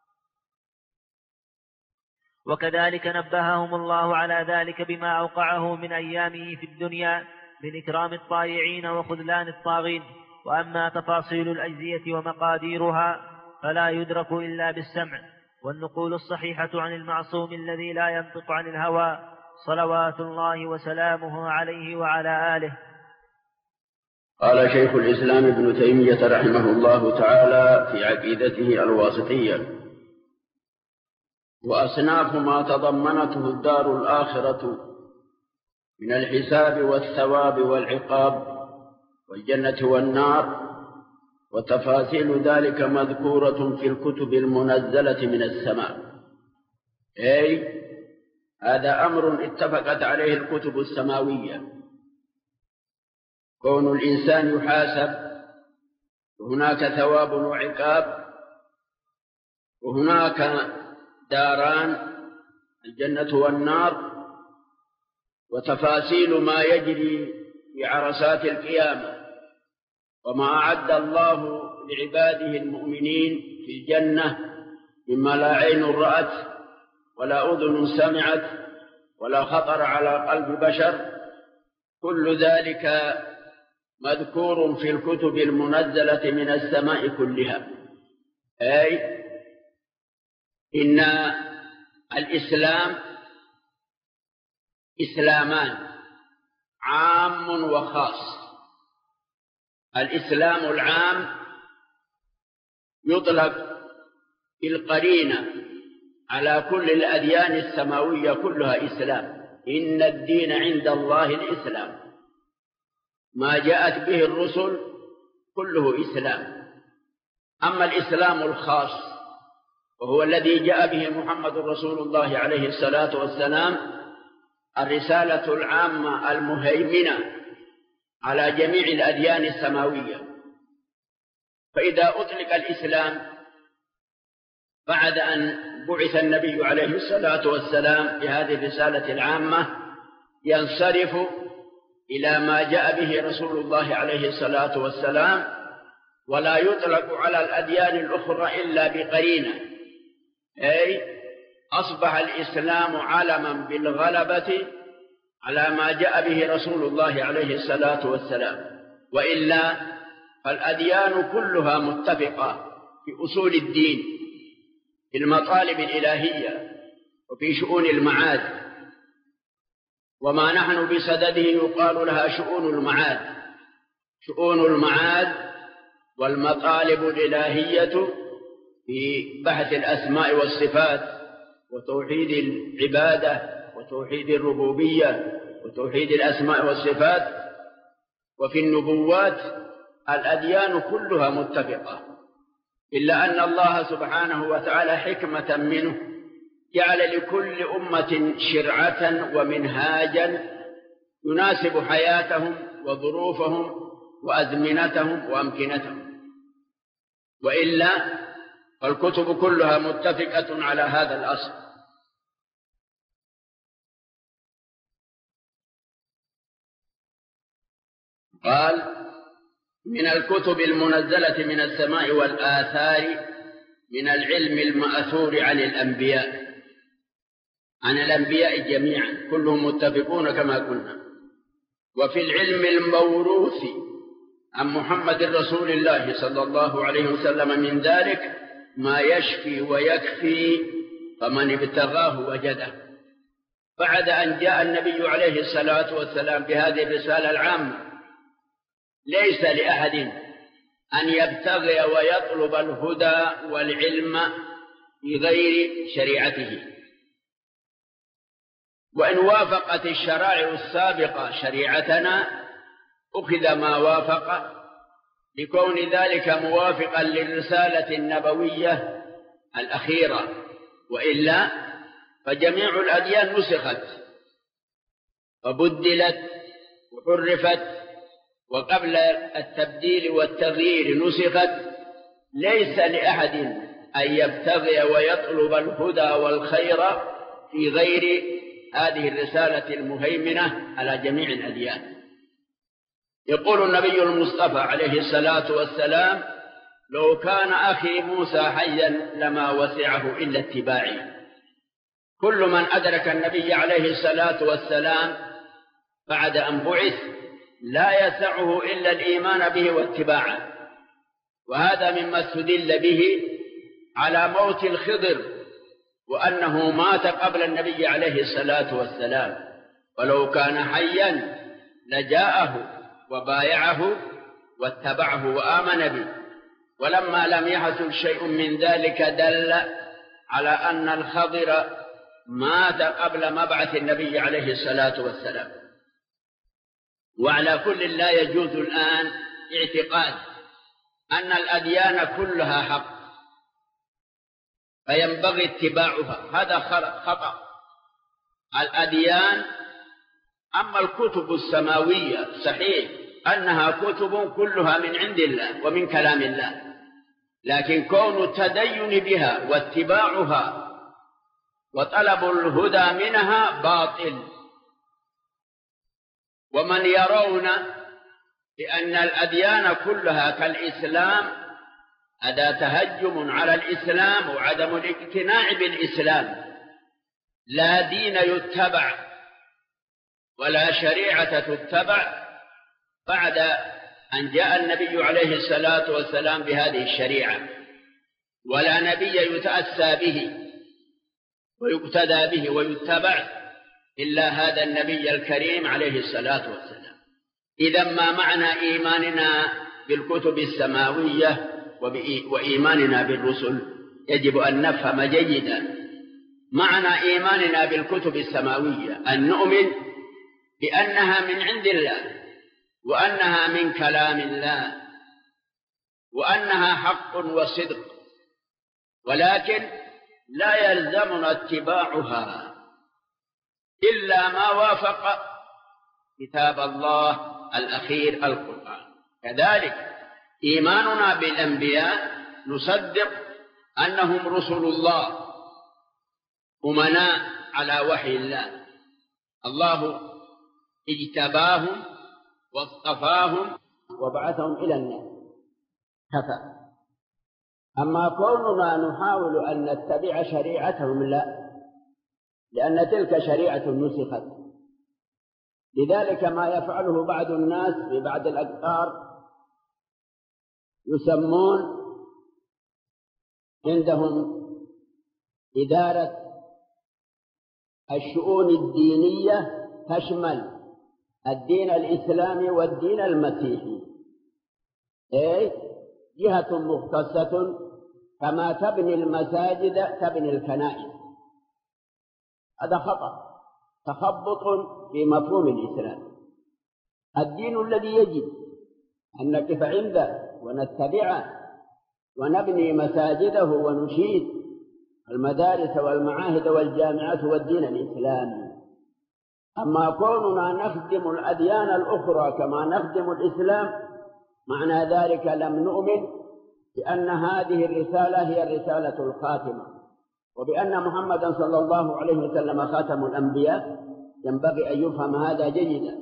وكذلك نبههم الله على ذلك بما أوقعه من أيامه في الدنيا من إكرام الطائعين وخذلان الطاغين. وأما تفاصيل الأجزية ومقاديرها فلا يدرك إلا بالسمع والنقول الصحيحة عن المعصوم الذي لا ينطق عن الهوى صلوات الله وسلامه عليه وعلى آله. قال شيخ الإسلام ابن تيمية رحمه الله تعالى في عقيدته الواسطية: وأصناف ما تضمنته الدار الآخرة من الحساب والثواب والعقاب والجنة والنار وتفاصيل ذلك مذكورة في الكتب المنزلة من السماء. أي هذا أمر اتفقت عليه الكتب السماوية، كون الإنسان يحاسب، وهناك ثواب وعقاب، وهناك داران الجنة والنار، وتفاصيل ما يجري في عرصات القيامة، وما أعد الله لعباده المؤمنين في الجنة مما لا عين رأت ولا أذن سمعت ولا خطر على قلب بشر، كل ذلك مذكور في الكتب المنزلة من السماء كلها. أي إن الإسلام إسلامان عام وخاص. الإسلام العام يطلق بالقرينة على كل الأديان السماوية كلها إسلام، إن الدين عند الله الإسلام، ما جاءت به الرسل كله إسلام. أما الإسلام الخاص وهو الذي جاء به محمد رسول الله عليه الصلاة والسلام، الرسالة العامة المهيمنة على جميع الأديان السماوية. فإذا أطلق الإسلام بعد أن بعث النبي عليه الصلاة والسلام بهذه الرسالة العامة، ينصرف إلى ما جاء به رسول الله عليه الصلاة والسلام، ولا يطلق على الأديان الأخرى إلا بقرينة. أي أصبح الإسلام علما بالغلبة على ما جاء به رسول الله عليه الصلاة والسلام، وإلا فالأديان كلها متفقة في أصول الدين، في المطالب الإلهية، وفي شؤون المعاد، وما نحن بصدده يقال لها شؤون المعاد. شؤون المعاد والمطالب الإلهية في بحث الأسماء والصفات وتوحيد العبادة وتوحيد الربوبية وتوحيد الأسماء والصفات. وفي النبوات الأديان كلها متفقة، إلا أن الله سبحانه وتعالى حكمة منه جعل لكل أمة شرعة ومنهاجا يناسب حياتهم وظروفهم وأزمنتهم وأمكنتهم، وإلا فالكتب كلها متفقة على هذا الأصل. قال: من الكتب المنزلة من السماء والآثار من العلم المأثور عن الأنبياء، عن الأنبياء جميعا كلهم متفقون كما قلنا. وفي العلم الموروث عن محمد رسول الله صلى الله عليه وسلم من ذلك ما يشفي ويكفي، فمن ابتغاه وجده. بعد أن جاء النبي عليه الصلاة والسلام بهذه الرسالة العامة، ليس لأحد أن يبتغي ويطلب الهدى والعلم في غير شريعته، وإن وافقت الشرائع السابقة شريعتنا أخذ ما وافق، لكون ذلك موافقا للرسالة النبوية الأخيرة، وإلا فجميع الأديان نسخت وبدلت وحرفت، وقبل التبديل والتغيير نسخت. ليس لأحد أن يبتغي ويطلب الهدى والخير في غير هذه الرسالة المهيمنة على جميع الأديان. يقول النبي المصطفى عليه الصلاة والسلام: لو كان أخي موسى حيا لما وسعه إلا اتباعي. كل من أدرك النبي عليه الصلاة والسلام بعد أن بعث لا يسعه إلا الإيمان به واتباعه. وهذا مما استدل به على موت الخضر، وأنه مات قبل النبي عليه الصلاة والسلام، ولو كان حيا لجاءه وبايعه واتبعه وآمن به. ولما لم يحصل شيء من ذلك دل على أن الخضر مات قبل مبعث النبي عليه الصلاة والسلام. وعلى كل لا يجوز الآن اعتقاد أن الأديان كلها حق فينبغي اتباعها، هذا خطأ. الأديان، أما الكتب السماوية صحيح أنها كتب كلها من عند الله ومن كلام الله، لكن كون التدين بها واتباعها وطلب الهدى منها باطل. ومن يرون بأن الأديان كلها كالإسلام هذا تهجم على الإسلام وعدم الاقتناع بالإسلام. لا دين يتبع ولا شريعة تتبع بعد أن جاء النبي عليه الصلاة والسلام بهذه الشريعة، ولا نبي يتأسى به ويقتدى به ويتبع إلا هذا النبي الكريم عليه الصلاة والسلام. إذا ما معنى إيماننا بالكتب السماوية وإيماننا بالرسل؟ يجب أن نفهم جيدا معنى إيماننا بالكتب السماوية، أن نؤمن بأنها من عند الله وأنها من كلام الله وأنها حق وصدق، ولكن لا يلزمنا اتباعها إلا ما وافق كتاب الله الأخير القرآن. كذلك إيماننا بالأنبياء نصدق أنهم رسل الله أمناء على وحي الله، الله اجتباهم واصطفاهم وبعثهم إلى الناس كفى. أما كوننا نحاول أن نتبع شريعتهم لا، لأن تلك شريعة نسخت. لذلك ما يفعله بعض الناس في بعض الأقطار يسمون عندهم إدارة الشؤون الدينية تشمل الدين الإسلامي والدين المسيحي، أي جهة مختصة كما تبني المساجد تبني الكنائس. هذا خطأ، تخبط في مفهوم الإسلام. الدين الذي يجب أن نقف عنده ونتبعه ونبني مساجده ونشيد المدارس والمعاهد والجامعات والدين الإسلامي. أما كوننا نخدم الأديان الأخرى كما نخدم الإسلام معنى ذلك لم نؤمن بأن هذه الرسالة هي الرسالة الخاتمة، وبأن محمدا صلى الله عليه وسلم خاتم الأنبياء. ينبغي أن يفهم هذا جيدا.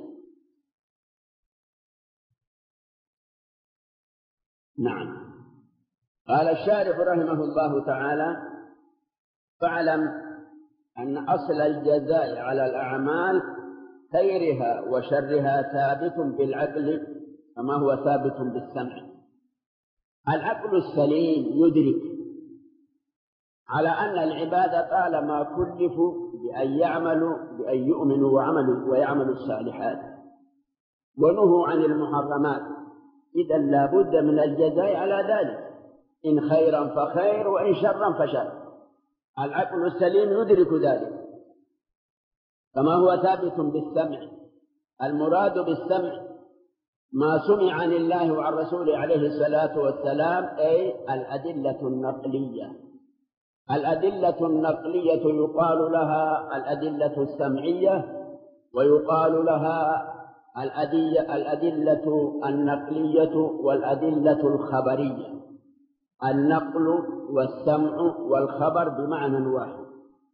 نعم. قال الشارح رحمه الله تعالى: فاعلم أن أصل الجزاء على الأعمال خيرها وشرها ثابت بالعقل كما هو ثابت بالسمع. العقل السليم يدرك على أن العباد طالما كلفوا بأن يعملوا بأن يؤمنوا وعملوا ويعملوا الصالحات ونهوا عن المحرمات، إذا لا بد من الجزاء على ذلك، إن خيرا فخير وإن شرا فشر. العقل السليم يدرك ذلك كما هو ثابت بالسمع. المراد بالسمع ما سمع عن الله وعن رسوله عليه الصلاة والسلام، أي الأدلة النقلية. الأدلة النقلية يقال لها الأدلة السمعية، ويقال لها الأدلة النقلية والأدلة الخبرية. النقل والسمع والخبر بمعنى واحد.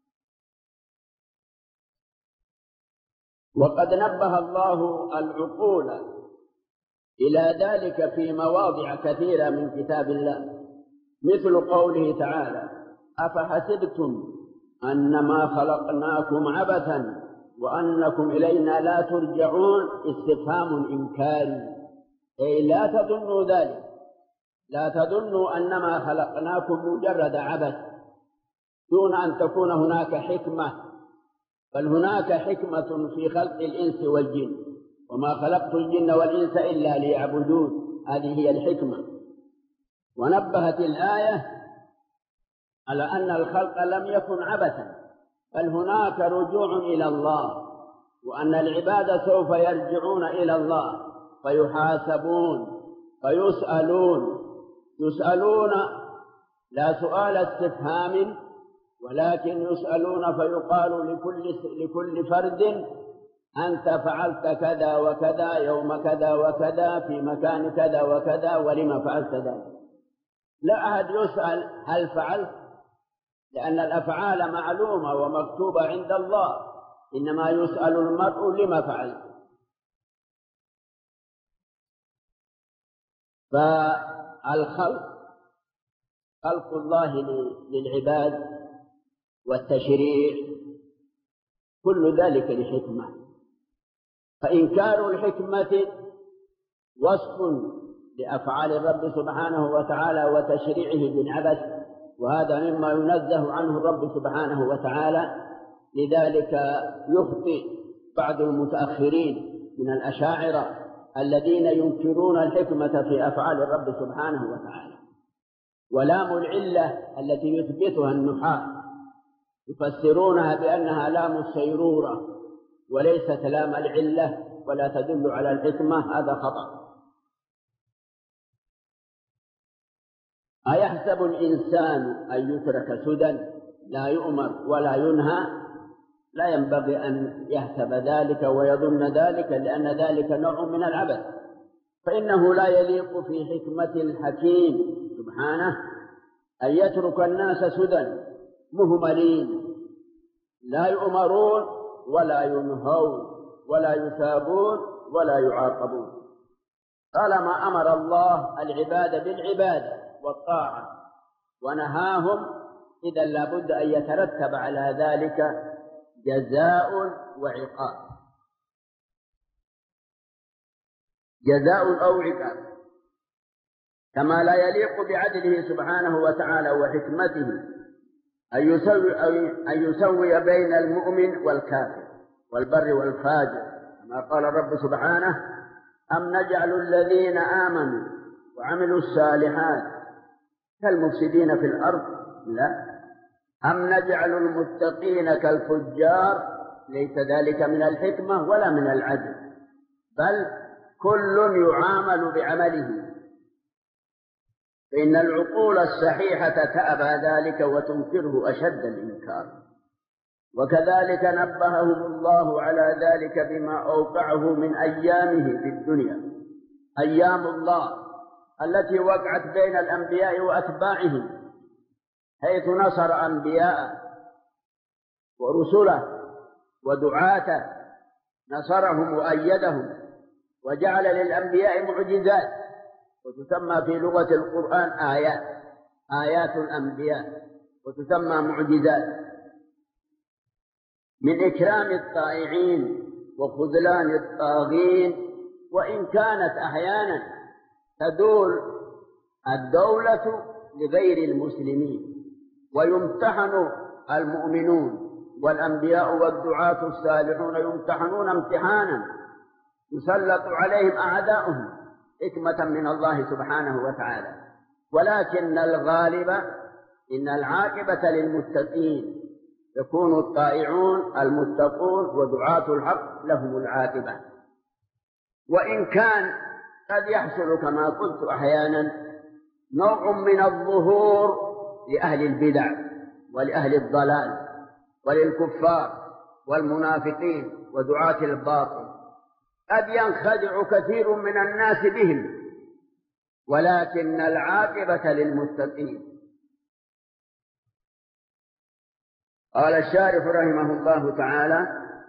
وقد نبه الله العقول إلى ذلك في مواضع كثيرة من كتاب الله، مثل قوله تعالى: أفحسبتم أنما خلقناكم عبثا وأنكم إلينا لا ترجعون؟ استفهام إنكاري، أي لا تظنوا ذلك، لا تظنوا أنما خلقناكم مجرد عبث دون أن تكون هناك حكمة، بل هناك حكمة في خلق الإنس والجن، وما خلقت الجن والإنس إلا ليعبدون. هذه هي الحكمة. ونبهت الآية على أن الخلق لم يكن عبثا، بل هناك رجوع إلى الله، وأن العباد سوف يرجعون إلى الله فيحاسبون فيسألون يسألون لا سؤال استفهام، ولكن يسألون فيقال لكل لكل فرد أنت فعلت كذا وكذا يوم كذا وكذا في مكان كذا وكذا ولما فعلت ذلك. لا أحد يسأل هل فعلت، لأن الأفعال معلومة ومكتوبة عند الله، إنما يسأل المرء لما فعل. فالخلق خلق الله للعباد والتشريع كل ذلك لحكمة، فإنكار الحكمة وصف لأفعال الرب سبحانه وتعالى وتشريعه بالعبث، وهذا مما ينزه عنه الرب سبحانه وتعالى. لذلك يخطئ بعض المتأخرين من الأشاعرة الذين ينكرون الحكمة في أفعال الرب سبحانه وتعالى. ولام العلة التي يثبتها النحاة يفسرونها بأنها لام السيرورة وليست لام العلة ولا تدل على الحكمة، هذا خطأ. أيحسب الإنسان أن يترك سدى لا يؤمر ولا ينهى؟ لا ينبغي أن يحسب ذلك ويظن ذلك، لأن ذلك نوع من العبث، فإنه لا يليق في حكمة الحكيم سبحانه أن يترك الناس سدى مهملين لا يؤمرون ولا ينهون ولا يثابون ولا يعاقبون. طالما أمر الله العباد بالعبادة والطاعة ونهاهم، إذا لابد أن يترتب على ذلك جزاء وعقاب، جزاء أو عقاب، كما لا يليق بعدله سبحانه وتعالى وحكمته أن يسوي, أن يسوي بين المؤمن والكافر والبر والفاجر، كما قال الرب سبحانه: أم نجعل الذين آمنوا وعملوا الصالحات كالمفسدين في الأرض؟ لا. أم نجعل المتقين كالفجار؟ ليس ذلك من الحكمة ولا من العدل، بل كل يعامل بعمله، فإن العقول الصحيحة تأبى ذلك وتنكره أشد الإنكار. وكذلك نبههم الله على ذلك بما أوقعه من أيامه في الدنيا، أيام الله التي وقعت بين الأنبياء وأتباعهم، حيث نصر أنبياء ورسله ودعاته، نصرهم وأيدهم وجعل للأنبياء معجزات، وتسمى في لغة القرآن آيات، آيات الأنبياء، وتسمى معجزات، من إكرام الطائعين وخذلان الطاغين. وإن كانت أحيانا تدول الدولة لغير المسلمين ويمتحن المؤمنون والأنبياء والدعاة الصالحون يمتحنون امتحانا يسلط عليهم أعداؤهم حكمة من الله سبحانه وتعالى، ولكن الغالب إن العاقبة للمتقين، يكون الطائعون المتقون ودعاة الحق لهم العاقبة. وإن كان قد يحصل كما قلت أحيانا نوع من الظهور لأهل البدع ولأهل الضلال وللكفار والمنافقين ودعاة الباطل، قد ينخدع كثير من الناس بهم، ولكن العاقبة للمتقين. قال الشارح رحمه الله تعالى: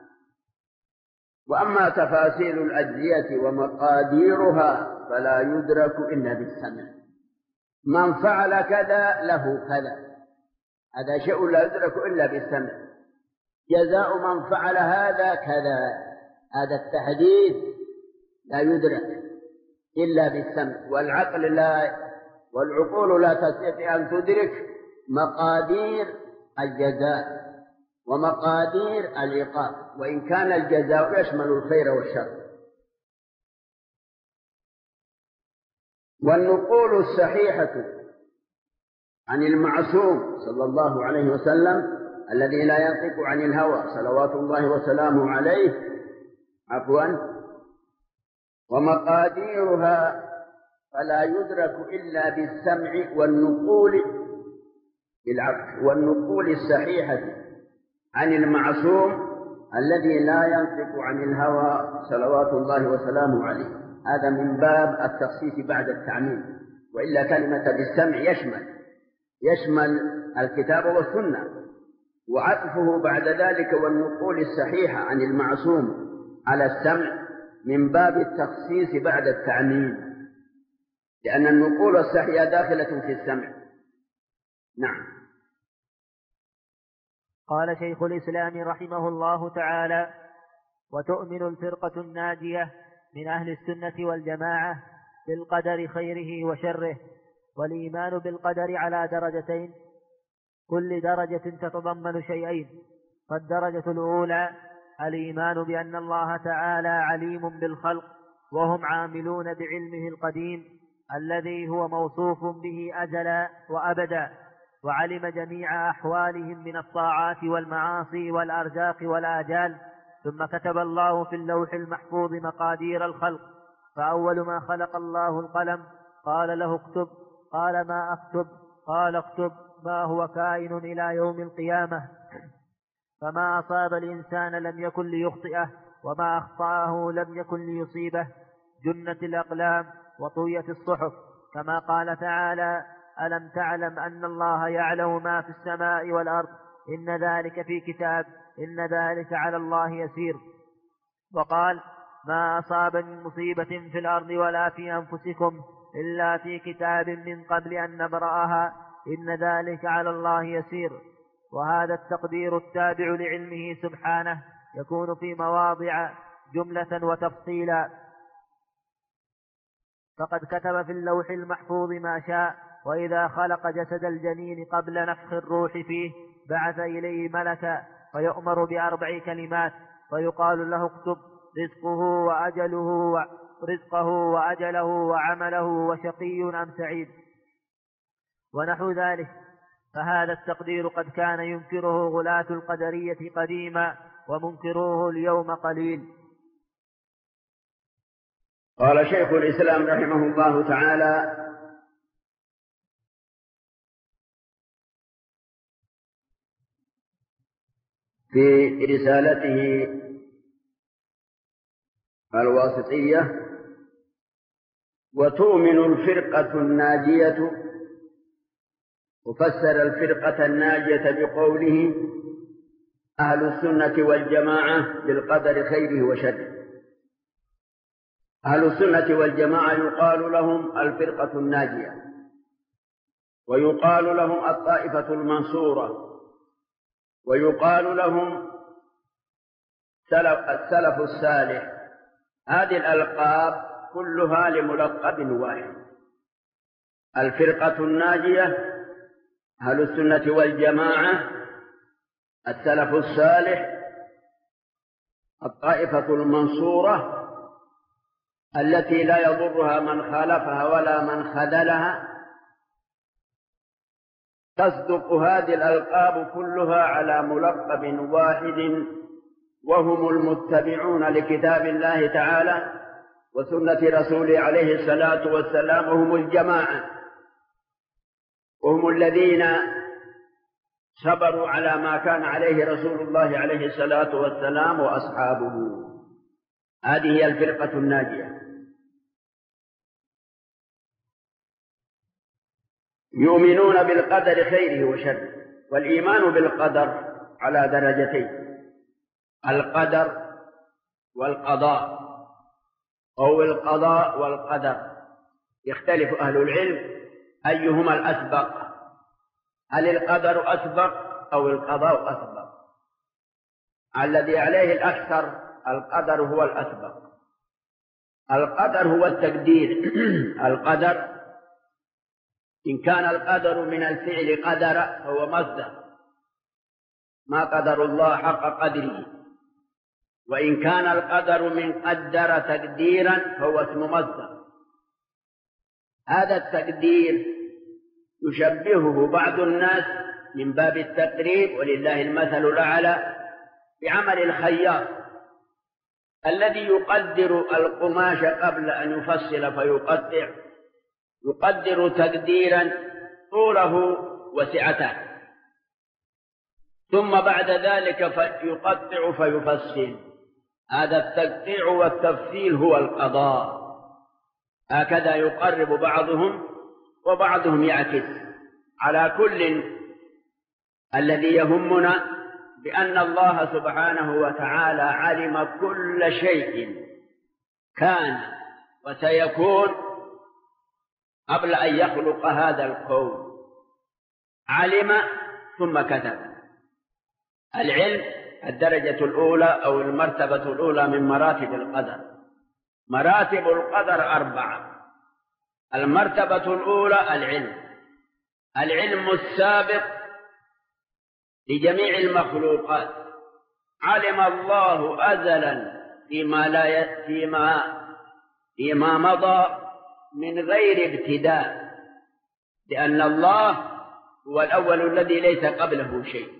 وأما تفاصيل الأجزية ومقاديرها فلا يدرك إلا بالسمع. من فعل كذا له كذا، هذا شيء لا يدرك إلا بالسمع. جزاء من فعل هذا كذا، هذا التحديد لا يدرك إلا بالسمع، والعقل لا والعقول لا تستطيع أن تدرك مقادير الجزاء ومقادير العقاب، وإن كان الجزاء يشمل الخير والشر. والنقول الصحيحة عن المعصوم صلى الله عليه وسلم الذي لا ينطق عن الهوى صلوات الله وسلامه عليه عفوا ومقاديرها فلا يدرك إلا بالسمع والنقول بالعقل والنقول الصحيحة عن المعصوم الذي لا ينطق عن الهوى صلوات الله وسلامه عليه. هذا من باب التخصيص بعد التعميم، وإلا كلمة بالسمع يشمل يشمل الكتاب والسنة، وعطفه بعد ذلك والنقول الصحيحة عن المعصوم على السمع من باب التخصيص بعد التعميم، لأن النقول الصحيحة داخلة في السمع. نعم. قال شيخ الإسلام رحمه الله تعالى: وتؤمن الفرقة الناجية من أهل السنة والجماعة بالقدر خيره وشره. والإيمان بالقدر على درجتين، كل درجة تتضمن شيئين. فالدرجة الأولى الإيمان بأن الله تعالى عليم بالخلق، وهم عاملون بعلمه القديم الذي هو موصوف به أزلا وأبدا، وعلم جميع أحوالهم من الطاعات والمعاصي والأرزاق والآجال. ثم كتب الله في اللوح المحفوظ مقادير الخلق، فأول ما خلق الله القلم قال له اكتب، قال ما أكتب؟ قال اكتب ما هو كائن إلى يوم القيامة. فما أصاب الإنسان لم يكن ليخطئه، وما أخطأه لم يكن ليصيبه. جنت الأقلام وطويت الصحف، كما قال تعالى: ألم تعلم أن الله يعلم ما في السماء والأرض، إن ذلك في كتاب، إن ذلك على الله يسير. وقال: ما أصاب من مصيبة في الأرض ولا في أنفسكم إلا في كتاب من قبل أن نبرأها، إن ذلك على الله يسير. وهذا التقدير التابع لعلمه سبحانه يكون في مواضع جملة وتفصيلا، فقد كتب في اللوح المحفوظ ما شاء. وإذا خلق جسد الجنين قبل نفخ الروح فيه بعث إليه ملكا فيؤمر بأربع كلمات، فيقال له اكتب رزقه وأجله رزقه وأجله وعمله وشقي أم سعيد، ونحو ذلك. فهذا التقدير قد كان ينكره غلاة القدرية قديما، ومنكروه اليوم قليل. قال شيخ الإسلام رحمه الله تعالى: في رسالته الواسطية: وتؤمن الفرقة الناجية. وفسر الفرقة الناجية بقوله: أهل السنة والجماعة بالقدر خيره وشره. أهل السنة والجماعة يقال لهم الفرقة الناجية، ويقال لهم الطائفة المنصورة، ويقال لهم السلف الصالح. هذه الألقاب كلها لملقب واحد: الفرقة الناجية، أهل السنة والجماعة، السلف الصالح، الطائفة المنصورة التي لا يضرها من خالفها ولا من خذلها. تصدق هذه الألقاب كلها على ملقب واحد، وهم المتبعون لكتاب الله تعالى وسنة رسوله عليه الصلاة والسلام، وهم الجماعة، وهم الذين صبروا على ما كان عليه رسول الله عليه الصلاة والسلام وأصحابه. هذه هي الفرقة الناجية. يؤمنون بالقدر خيره وشره. والإيمان بالقدر على درجتين: القدر والقضاء، أو القضاء والقدر. يختلف أهل العلم أيهما الأسبق، هل القدر أسبق أو القضاء أسبق؟ الذي عليه الأكثر القدر هو الأسبق. القدر هو التقدير. القدر إن كان القدر من الفعل قدر فهو مصدر، ما قدر الله حق قدره. وإن كان القدر من قدر تقديرا فهو اسم مصدر. هذا التقدير يشبهه بعض الناس من باب التقريب، ولله المثل الأعلى، بعمل الخياط الذي يقدر القماش قبل أن يفصل فيقطع، يقدر تقديرا طوله وسعته، ثم بعد ذلك يقطع فيفصل. هذا التقطيع والتفصيل هو القضاء. هكذا يقرب بعضهم وبعضهم يعكس. على كل الذي يهمنا بأن الله سبحانه وتعالى علم كل شيء كان وسيكون قبل أن يخلق هذا الكون. علم ثم كتب. العلم الدرجة الأولى أو المرتبة الأولى من مراتب القدر. مراتب القدر أربعة. المرتبة الأولى العلم، العلم السابق لجميع المخلوقات. علم الله أزلا فيما لا ي... فيما فيما مضى من غير ابتداء، لأن الله هو الأول الذي ليس قبله شيء.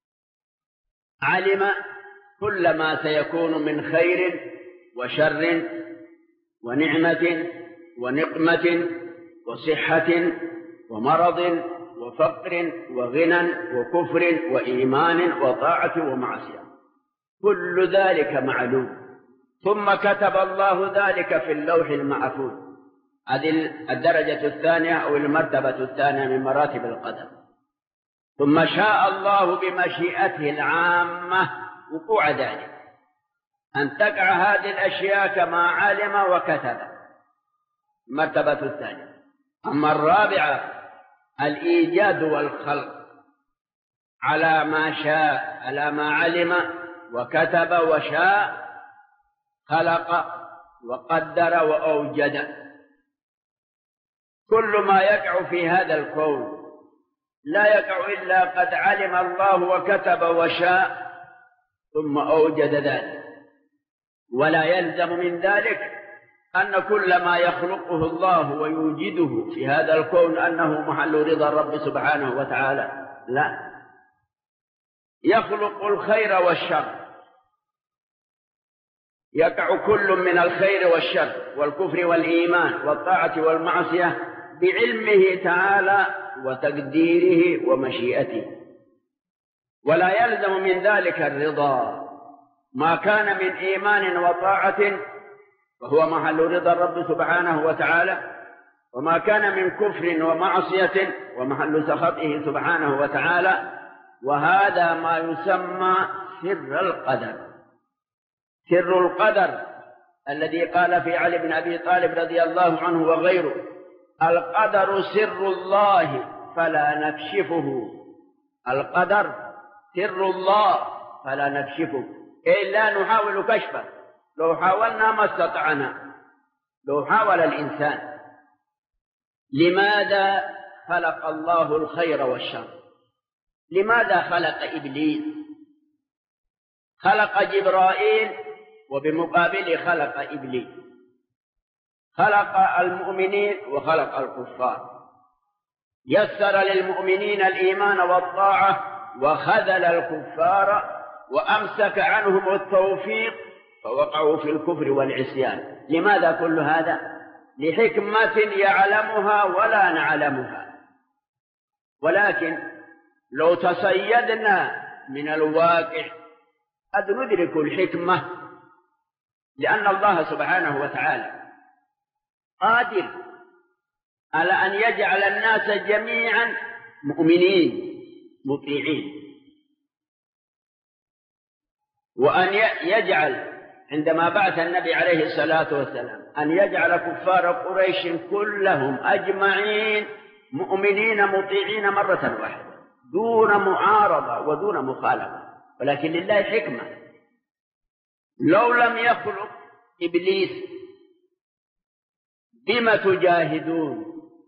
علم كل ما سيكون من خير وشر ونعمة ونقمة وصحة ومرض وفقر وغنى وكفر وإيمان وطاعة ومعصية، كل ذلك معلوم. ثم كتب الله ذلك في اللوح المحفوظ. هذه الدرجة الثانية أو المرتبة الثانية من مراتب القدر. ثم شاء الله بمشيئته العامة وقوع ذلك، أن تقع هذه الأشياء كما علم وكتب. المرتبة الثانية. أما الرابعة الإيجاد والخلق على ما شاء، على ما علم وكتب وشاء، خلق وقدر وأوجد. كل ما يقع في هذا الكون لا يقع إلا قد علم الله وكتب وشاء ثم أوجد ذلك. ولا يلزم من ذلك أن كل ما يخلقه الله ويوجده في هذا الكون أنه محل رضا الرب سبحانه وتعالى، لا، يخلق الخير والشر. يقع كل من الخير والشر والكفر والإيمان والطاعة والمعصية بعلمه تعالى وتقديره ومشيئته. ولا يلزم من ذلك الرضا. ما كان من إيمان وطاعة وهو محل رضا الرب سبحانه وتعالى، وما كان من كفر ومعصية ومحل سخطه سبحانه وتعالى. وهذا ما يسمى سر القدر. سر القدر الذي قال في علي بن أبي طالب رضي الله عنه وغيره: القدر سر الله فلا نكشفه. القدر سر الله فلا نكشفه، إيه لا نحاول كشفه. لو حاولنا ما استطعنا، لو حاول الإنسان. لماذا خلق الله الخير والشر؟ لماذا خلق إبليس؟ خلق جبرائيل وبمقابله خلق إبليس. خلق المؤمنين وخلق الكفار. يسر للمؤمنين الإيمان والطاعة وخذل الكفار وأمسك عنهم التوفيق فوقعوا في الكفر والعصيان. لماذا كل هذا؟ لحكمة يعلمها ولا نعلمها. ولكن لو تصيدنا من الواقع قد ندرك الحكمة، لأن الله سبحانه وتعالى قادر على أن يجعل الناس جميعا مؤمنين مطيعين، وأن يجعل عندما بعث النبي عليه الصلاة والسلام أن يجعل كفار قريش كلهم أجمعين مؤمنين مطيعين مرة واحدة دون معارضة ودون مخالفة. ولكن لله حكمة. لو لم يخلق إبليس بما تجاهدون؟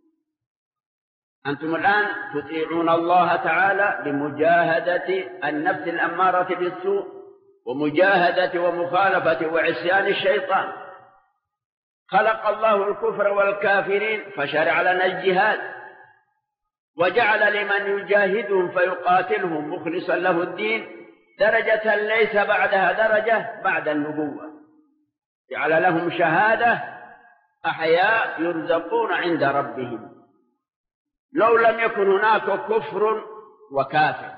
أنتم الآن تطيعون الله تعالى بمجاهدة النفس الأمارة بالسوء ومجاهدة ومخالفة وعصيان الشيطان. خلق الله الكفر والكافرين فشرع لنا الجهاد، وجعل لمن يجاهدهم فيقاتلهم مخلصا له الدين درجة ليس بعدها درجة بعد النبوة. جعل لهم شهادة أحياء يرزقون عند ربهم. لو لم يكن هناك كفر وكافر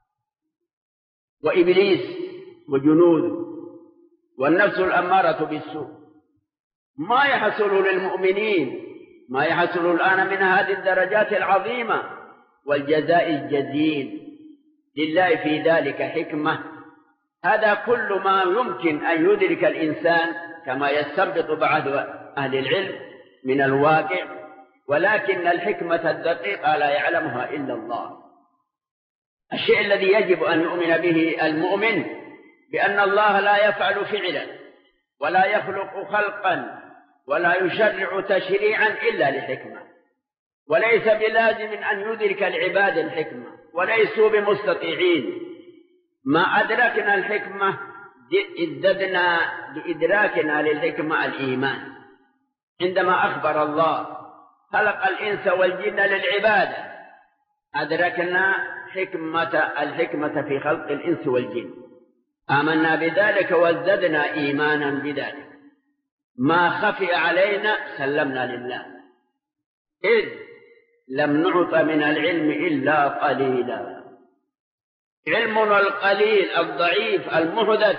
وإبليس وجنوده والنفس الأمارة بالسوء، ما يحصل للمؤمنين ما يحصل الآن من هذه الدرجات العظيمة والجزاء الجزيل. لله في ذلك حكمة. هذا كل ما يمكن أن يدرك الإنسان كما يستنبط بعض أهل العلم من الواقع، ولكن الحكمة الدقيقة لا يعلمها إلا الله. الشيء الذي يجب أن يؤمن به المؤمن بأن الله لا يفعل فعلا ولا يخلق خلقا ولا يشرع تشريعا إلا لحكمة، وليس بلازم أن يدرك العباد الحكمة، وليسوا بمستطيعين. ما أدركنا الحكمة ازددنا بإدراكنا للحكمة الإيمان. عندما أخبر الله خلق الإنس والجن للعبادة أدركنا حكمة الحكمة في خلق الإنس والجن، آمنا بذلك وازددنا إيمانا بذلك. ما خفي علينا سلمنا لله، إذ لم نعط من العلم إلا قليلا. علمنا القليل الضعيف المحدث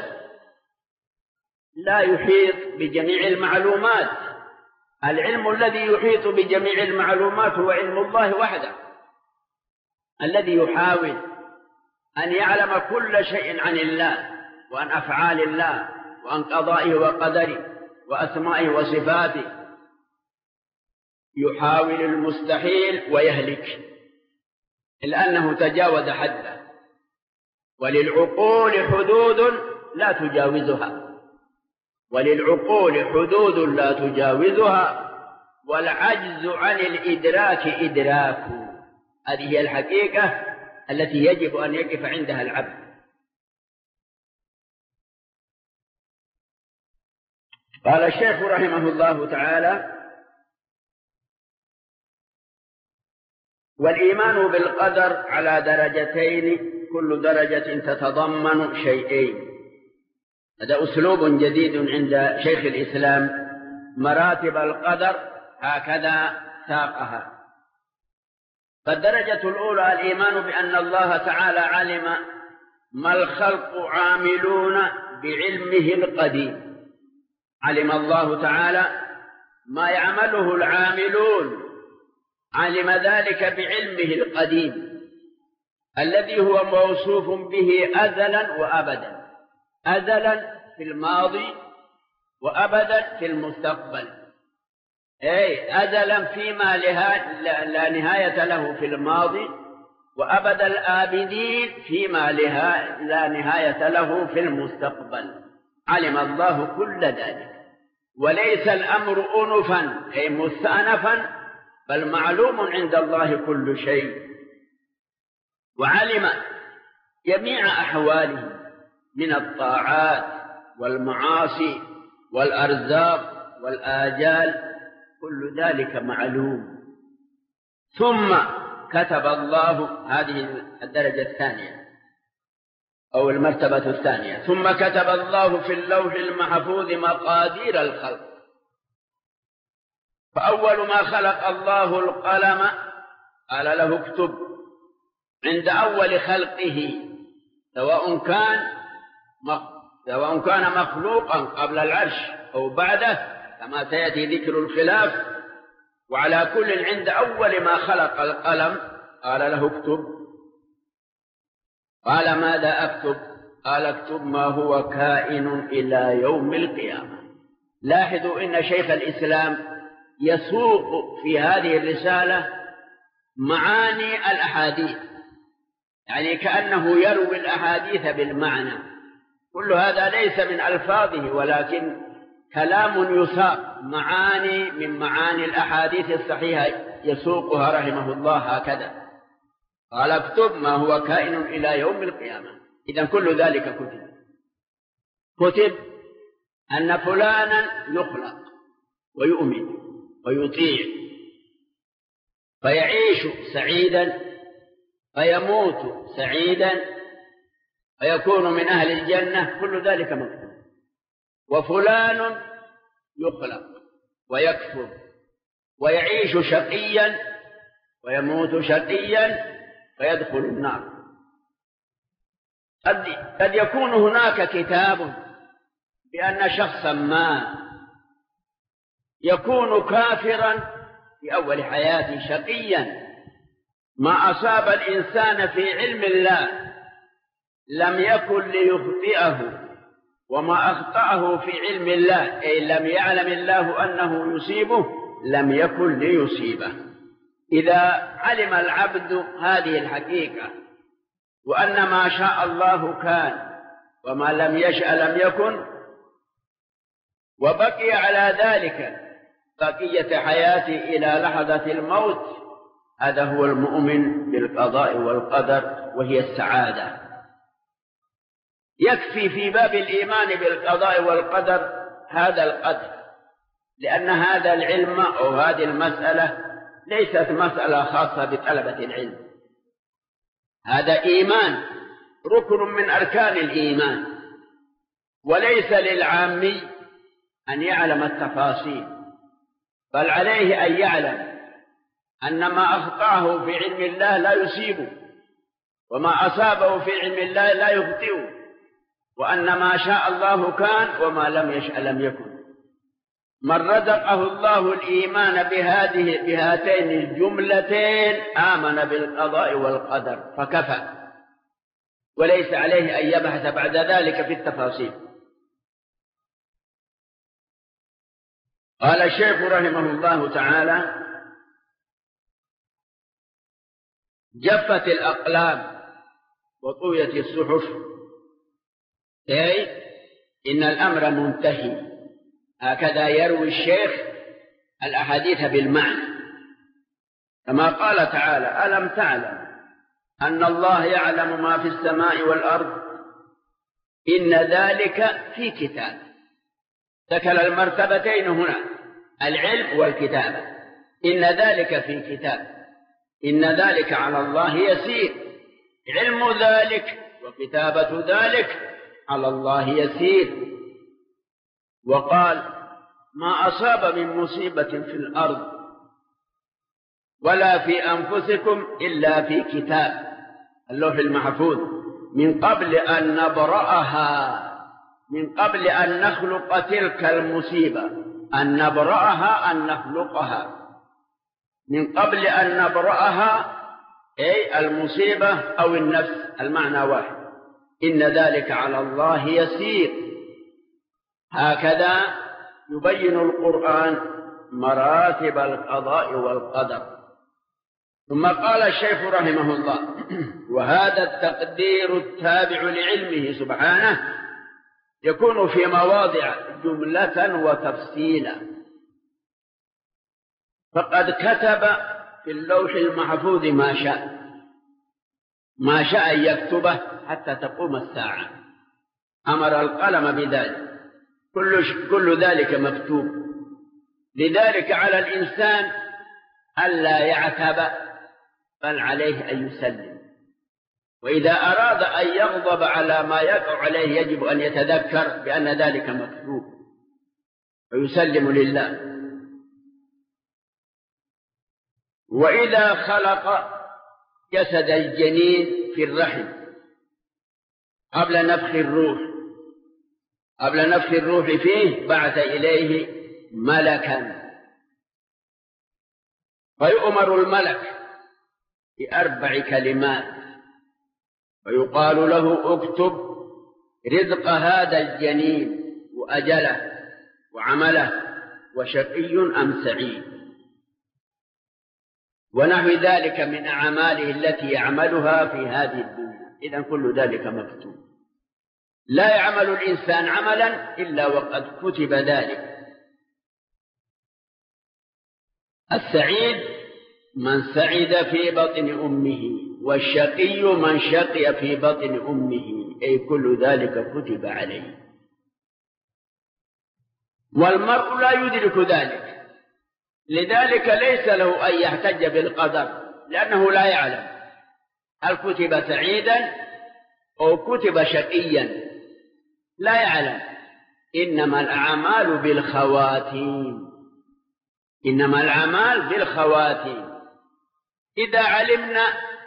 لا يحيط بجميع المعلومات. العلم الذي يحيط بجميع المعلومات هو علم الله وحده، الذي يحاول أن يعلم كل شيء عن الله وعن أفعال الله وعن قضائه وقدره وأسمائه وصفاته. يحاول المستحيل ويهلك لأنه تجاوز حده. وللعقول حدود لا تجاوزها وللعقول حدود لا تجاوزها والعجز عن الإدراك إدراك. هذه هي الحقيقة التي يجب أن يقف عندها العبد. قال الشيخ رحمه الله تعالى: والإيمان بالقدر على درجتين، كل درجة تتضمن شيئين. هذا أسلوب جديد عند شيخ الإسلام. مراتب القدر هكذا ساقها. فالدرجة الأولى الإيمان بأن الله تعالى علم ما الخلق عاملون بعلمه القديم. علم الله تعالى ما يعمله العاملون، علم ذلك بعلمه القديم الذي هو موصوف به أزلا وأبدا. أزلا في الماضي وأبدا في المستقبل. أي أزلا فيما لا نهاية له في الماضي، وأبد الآبدين فيما لا نهاية له في المستقبل. علم الله كل ذلك، وليس الأمر أنفا أي مستأنفا، بل معلوم عند الله كل شيء. وعلم جميع أحواله من الطاعات والمعاصي والأرزاق والآجال، كل ذلك معلوم. ثم كتب الله، هذه الدرجة الثانية أو المرتبة الثانية، ثم كتب الله في اللوح المحفوظ مقادير الخلق. فأول ما خلق الله القلم قال له اكتب. عند أول خلقه سواء كان سواء كان مخلوقا قبل العرش أو بعده، كما سيأتي ذكر الخلاف. وعلى كل عند أول ما خلق القلم قال له اكتب. قال ماذا أكتب؟ قال اكتب ما هو كائن إلى يوم القيامة. لاحظوا إن شيخ الإسلام يسوق في هذه الرسالة معاني الأحاديث، يعني كأنه يروي الأحاديث بالمعنى. كل هذا ليس من ألفاظه، ولكن كلام يساق معاني من معاني الأحاديث الصحيحة يسوقها رحمه الله هكذا. قال اكتب ما هو كائن إلى يوم القيامة. إذن كل ذلك كتب. كتب أن فلانا يخلق ويؤمن ويطيع فيعيش سعيدا فيموت سعيدا فيكون من أهل الجنة، كل ذلك مكتوب. وفلان يخلق ويكفر ويعيش شقيا ويموت شقيا فيدخل النار. قد, قد يكون هناك كتاب بأن شخصا ما يكون كافرا في أول حياته شقيا، ما أصاب الإنسان في علم الله لم يكن ليخطئه، وما أخطأه في علم الله أي لم يعلم الله أنه يصيبه لم يكن ليصيبه. إذا علم العبد هذه الحقيقة وأن ما شاء الله كان وما لم يشأ لم يكن، وبقي على ذلك بقية حياته إلى لحظة الموت، هذا هو المؤمن بالقضاء والقدر وهي السعادة. يكفي في باب الإيمان بالقضاء والقدر هذا القدر، لأن هذا العلم أو هذه المسألة ليست مسألة خاصة بطلبة العلم، هذا إيمان ركن من أركان الإيمان، وليس للعامي أن يعلم التفاصيل، بل عليه أن يعلم أن ما أخطأه في علم الله لا يصيبه، وما أصابه في علم الله لا يخطئه، وأن ما شاء الله كان وما لم يشأ لم يكن. من رزقه الله الإيمان بهذه بهاتين الجملتين آمن بالقضاء والقدر فكفى، وليس عليه أن يبحث بعد ذلك في التفاصيل. قال الشيخ رحمه الله تعالى: جفت الأقلام وطويت الصحف، أي إن الأمر منتهي. هكذا يروي الشيخ الأحاديث بالمعنى، كما قال تعالى: ألم تعلم أن الله يعلم ما في السماء والأرض إن ذلك في كتاب. ذكر المرتبتين هنا، العلم والكتابة. إن ذلك في كتاب، إن ذلك على الله يسير، علم ذلك وكتابة ذلك على الله يسير. وقال: ما أصاب من مصيبة في الأرض ولا في أنفسكم إلا في كتاب، اللوح المحفوظ، من قبل أن نبرأها، من قبل أن نخلق تلك المصيبة، أن نبرأها أن نخلقها، من قبل أن نبرأها أي المصيبة أو النفس، المعنى واحد. إن ذلك على الله يسير. هكذا يبين القرآن مراتب القضاء والقدر. ثم قال الشيخ رحمه الله: وهذا التقدير التابع لعلمه سبحانه يكون في مواضع جملة وتفصيلا، فقد كتب في اللوح المحفوظ ما شاء، ما شاء يكتبه حتى تقوم الساعة، أمر القلم بذلك، كل, كل ذلك مكتوب. لذلك على الإنسان ألا يعتب، بل عليه أن يسلم، وإذا أراد أن يغضب على ما يقع عليه يجب أن يتذكر بأن ذلك مكتوب ويسلم لله. وإذا خلق جسد الجنين في الرحم قبل نفخ الروح، قبل نفخ الروح فيه بعث إليه ملكا، فيؤمر الملك بأربع كلمات، ويقال له: اكتب رزق هذا الجنين وأجله وعمله وشقي أم سعيد، ونحو ذلك من أعماله التي يعملها في هذه الدنيا. إذن كل ذلك مكتوب، لا يعمل الإنسان عملا إلا وقد كتب ذلك. السعيد من سعد في بطن أمه، والشقي من شقي في بطن أمه، أي كل ذلك كتب عليه. والمرء لا يدرك ذلك، لذلك ليس له أن يحتج بالقدر، لأنه لا يعلم هل كتب سعيدا أو كتب شقيا، لا يعلم. إنما الأعمال بالخواتيم، إنما الأعمال بالخواتيم. إذا علمنا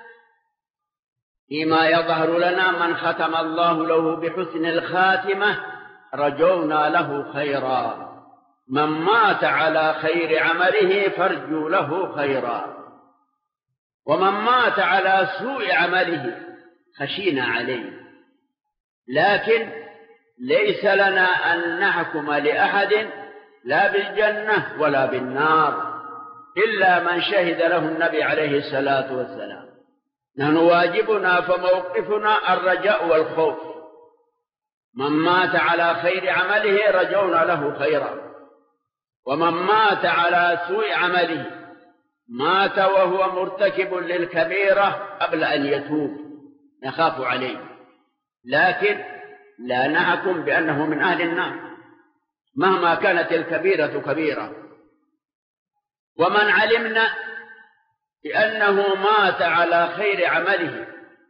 فيما يظهر لنا من ختم الله له بحسن الخاتمة رجونا له خيرا، من مات على خير عمله فارجوا له خيرا، ومن مات على سوء عمله خشينا عليه. لكن ليس لنا أن نحكم لأحد لا بالجنة ولا بالنار إلا من شهد له النبي عليه الصلاة والسلام. نحن واجبنا فموقفنا الرجاء والخوف. من مات على خير عمله رجونا له خيرا، ومن مات على سوء عمله مات وهو مرتكب للكبيرة قبل أن يتوب نخاف عليه، لكن لا نحكم بأنه من أهل النار مهما كانت الكبيرة كبيرة. ومن علمنا بأنه مات على خير عمله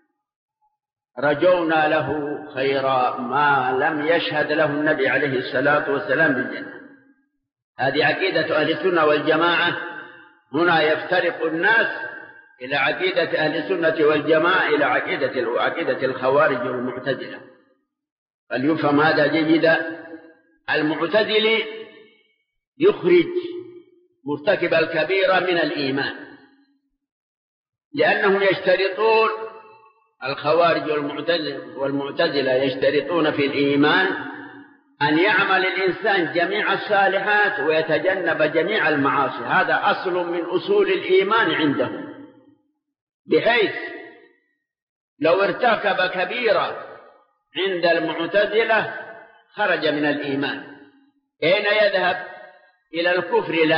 رجونا له خيرا ما لم يشهد له النبي عليه الصلاة والسلام بالجنة. هذه عقيدة أهل السنة والجماعة. هنا يفترق الناس إلى عقيدة أهل السنة والجماعة إلى عقيدة عقيدة الخوارج والمعتزلة. فليفهم هذا جيدا. المعتزلي يخرج مرتكب الكبيرة من الإيمان، لأنهم يشترطون، الخوارج والمعتزلة يشترطون في الإيمان أن يعمل الإنسان جميع الصالحات ويتجنب جميع المعاصي. هذا أصل من أصول الإيمان عندهم، بحيث لو ارتكب كبيرة عند المعتزلة خرج من الإيمان. أين يذهب؟ إلى الكفر؟ لا،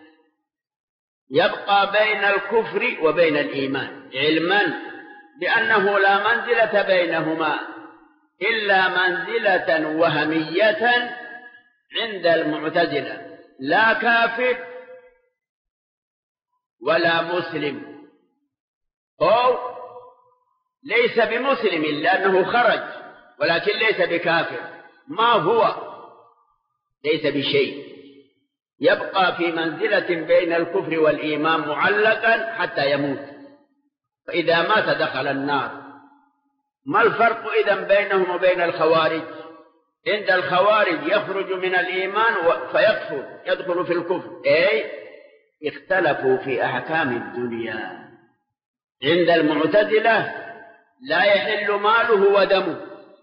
يبقى بين الكفر وبين الإيمان، علما بأنه لا منزلة بينهما إلا منزلة وهمية عند المعتزلة، لا كافر ولا مسلم، أو ليس بمسلم لأنه خرج ولكن ليس بكافر. ما هو؟ ليس بشيء، يبقى في منزلة بين الكفر والإيمان معلقا حتى يموت، فإذا مات دخل النار. ما الفرق إذن بينهم وبين الخوارج؟ عند الخوارج يخرج من الإيمان فيكفر، يدخل في الكفر، أي اختلفوا في أحكام الدنيا. عند المعتزلة لا يحل ماله ودمه،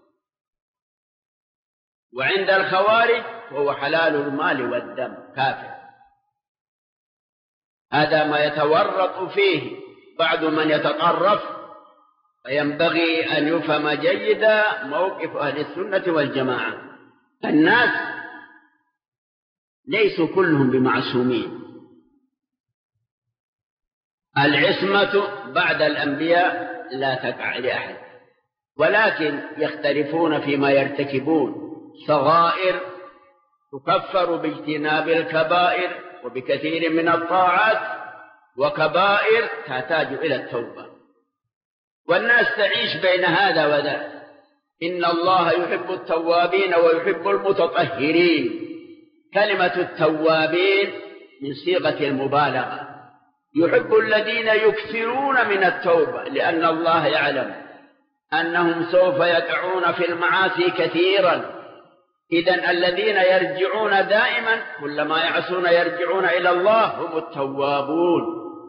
وعند الخوارج هو حلال المال والدم، كافر. هذا ما يتورط فيه بعض من يتطرف، فينبغي أن يفهم جيدا موقف أهل السنة والجماعة. الناس ليسوا كلهم بمعصومين، العصمة بعد الأنبياء لا تقع لأحد، ولكن يختلفون فيما يرتكبون. صغائر تكفر باجتناب الكبائر وبكثير من الطاعات، وكبائر تحتاج إلى التوبة، والناس تعيش بين هذا وذاك. إن الله يحب التوابين ويحب المتطهرين. كلمة التوابين من صيغة المبالغة، يحب الذين يكثرون من التوبة، لأن الله يعلم أنهم سوف يقعون في المعاصي كثيرا. إذن الذين يرجعون دائما كلما يعصون يرجعون إلى الله هم التوابون.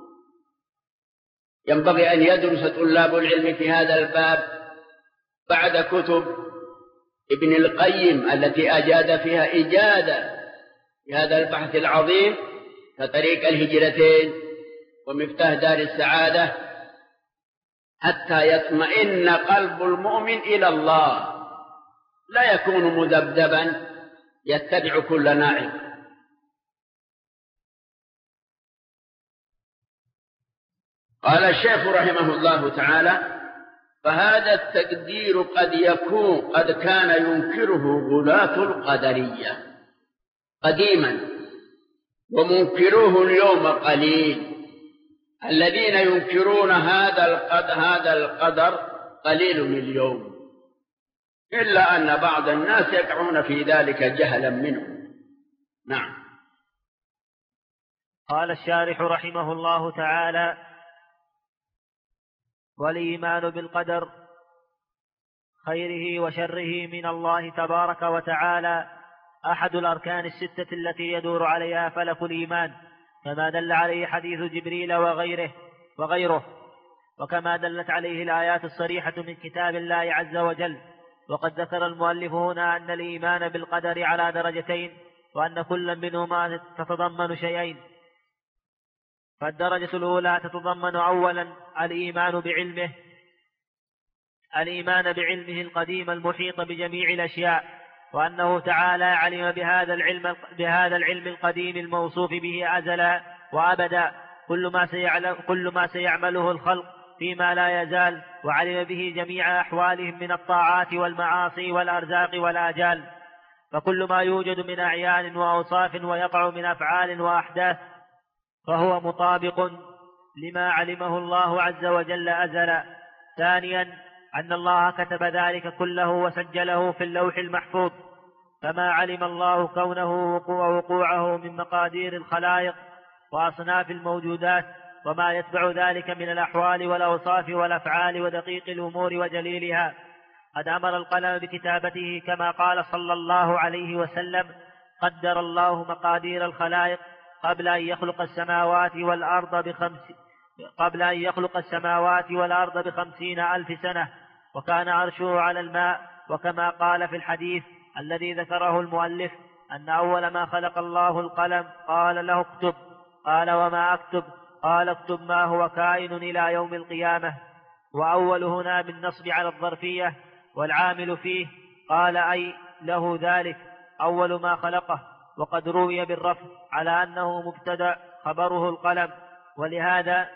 ينبغي أن يدرس طلاب العلم في هذا الباب بعد كتب ابن القيم التي أجاد فيها إجادة في هذا البحث العظيم كطريق الهجرتين ومفتاح دار السعادة، حتى يطمئن قلب المؤمن إلى الله، لا يكون مذبذبا يتبع كل ناعم. قال الشيخ رحمه الله تعالى: فهذا التقدير قد يكون قد كان ينكره غلاة القدرية قديما، ومنكروه اليوم قليل. الذين ينكرون هذا القدر, هذا القدر قليل اليوم، إلا أن بعض الناس يقعون في ذلك جهلا منهم. نعم. قال الشارح رحمه الله تعالى: والإيمان بالقدر خيره وشره من الله تبارك وتعالى أحد الأركان الستة التي يدور عليها فلك الإيمان، كما دل عليه حديث جبريل وغيره وغيره وكما دلت عليه الآيات الصريحة من كتاب الله عز وجل. وقد ذكر المؤلف هنا أن الإيمان بالقدر على درجتين، وأن كل منهما تتضمن شيئين. فالدرجة الأولى تتضمن أولا الإيمان بعلمه الإيمان بعلمه القديم المحيط بجميع الأشياء، وأنه تعالى علم بهذا العلم, بهذا العلم القديم الموصوف به أزلا وأبدا كل ما سيعلم كل ما سيعمله الخلق فيما لا يزال، وعلم به جميع أحوالهم من الطاعات والمعاصي والأرزاق والآجال. فكل ما يوجد من أعيان وأوصاف ويقع من أفعال وأحداث فهو مطابق لما علمه الله عز وجل أزلا. ثانيا أن الله كتب ذلك كله وسجله في اللوح المحفوظ، فما علم الله كونه وقوعه من مقادير الخلائق وأصناف الموجودات وما يتبع ذلك من الأحوال والأوصاف والأفعال ودقيق الأمور وجليلها. قد أمر القلم بكتابته كما قال صلى الله عليه وسلم: قدر الله مقادير الخلائق قبل أن يخلق السماوات والأرض بخمس قبل أن يخلق السماوات والأرض بخمسين ألف سنة، وكان عرشه على الماء. وكما قال في الحديث الذي ذكره المؤلف أن أول ما خلق الله القلم قال له اكتب، قال وما أكتب؟ قال اكتب ما هو كائن إلى يوم القيامة. وأول هنا بالنصب على الظرفية والعامل فيه، قال أي له ذلك أول ما خلقه. وقد روي بالرفع على أنه مبتدأ خبره القلم. ولهذا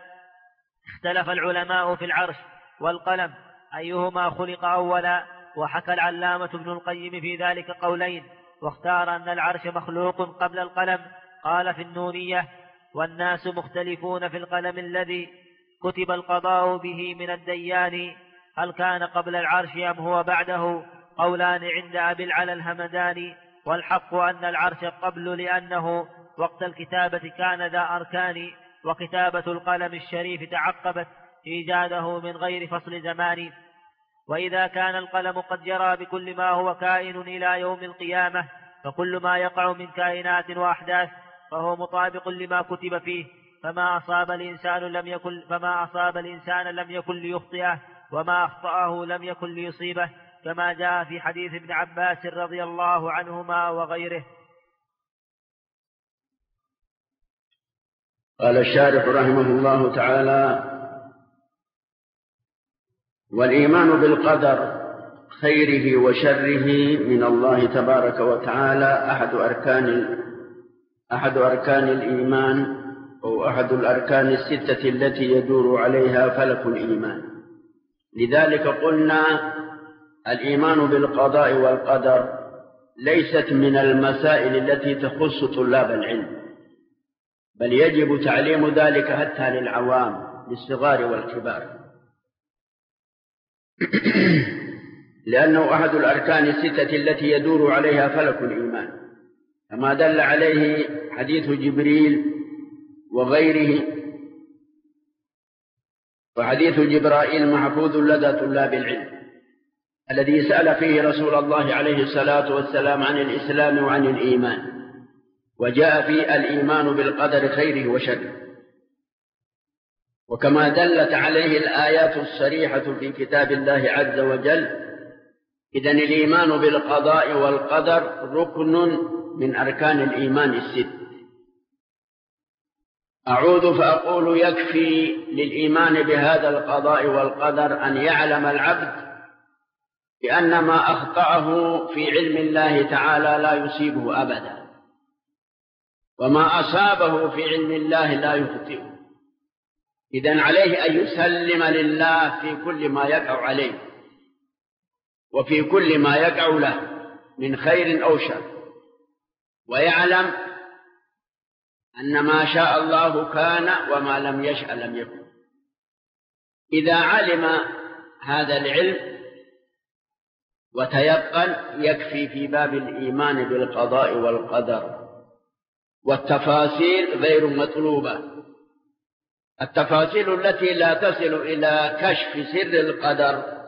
اختلف العلماء في العرش والقلم أيهما خلق أولا، وحكى العلامة ابن القيم في ذلك قولين، واختار أن العرش مخلوق قبل القلم. قال في النونية: والناس مختلفون في القلم الذي كتب القضاء به من الديان، هل كان قبل العرش أم هو بعده؟ قولان عند أبي العلا الهمداني، والحق أن العرش قبل، لأنه وقت الكتابة كان ذا أركان، وكتابة القلم الشريف تعقبت إيجاده من غير فصل زمان. وإذا كان القلم قد جرى بكل ما هو كائن إلى يوم القيامة، فكل ما يقع من كائنات وأحداث فهو مطابق لما كتب فيه، فما أصاب الإنسان لم يكن فما أصاب الإنسان لم يكن ليخطئه، وما أخطأه لم يكن ليصيبه، كما جاء في حديث ابن عباس رضي الله عنهما وغيره. قال الشارح رحمه الله تعالى: والإيمان بالقدر خيره وشره من الله تبارك وتعالى أحد أركان أحد أركان الإيمان، أو أحد الأركان الستة التي يدور عليها فلك الإيمان. لذلك قلنا الإيمان بالقضاء والقدر ليست من المسائل التي تخص طلاب العلم، بل يجب تعليم ذلك حتى للعوام للصغار والكبار، لأنه أحد الأركان الستة التي يدور عليها فلك الإيمان، كما دل عليه حديث جبريل وغيره. وحديث جبرائيل محفوظ لدى طلاب العلم، الذي سأل فيه رسول الله عليه الصلاة والسلام عن الإسلام وعن الإيمان، وجاء في الإيمان بالقدر خيره وشره. وكما دلت عليه الآيات الصريحة في كتاب الله عز وجل، إذن الإيمان بالقضاء والقدر ركن من أركان الإيمان الست. أعود فأقول: يكفي للإيمان بهذا القضاء والقدر أن يعلم العبد بأن ما أخطأه في علم الله تعالى لا يصيبه أبدا، وما أصابه في علم الله لا يخطئه. إذن عليه أن يسلم لله في كل ما يقع عليه، وفي كل ما يقع له من خير أو شر، ويعلم أن ما شاء الله كان وما لم يشأ لم يكن. إذا علم هذا العلم وتيقن يكفي في باب الإيمان بالقضاء والقدر والتفاصيل غير مطلوبة. التفاصيل التي لا تصل إلى كشف سر القدر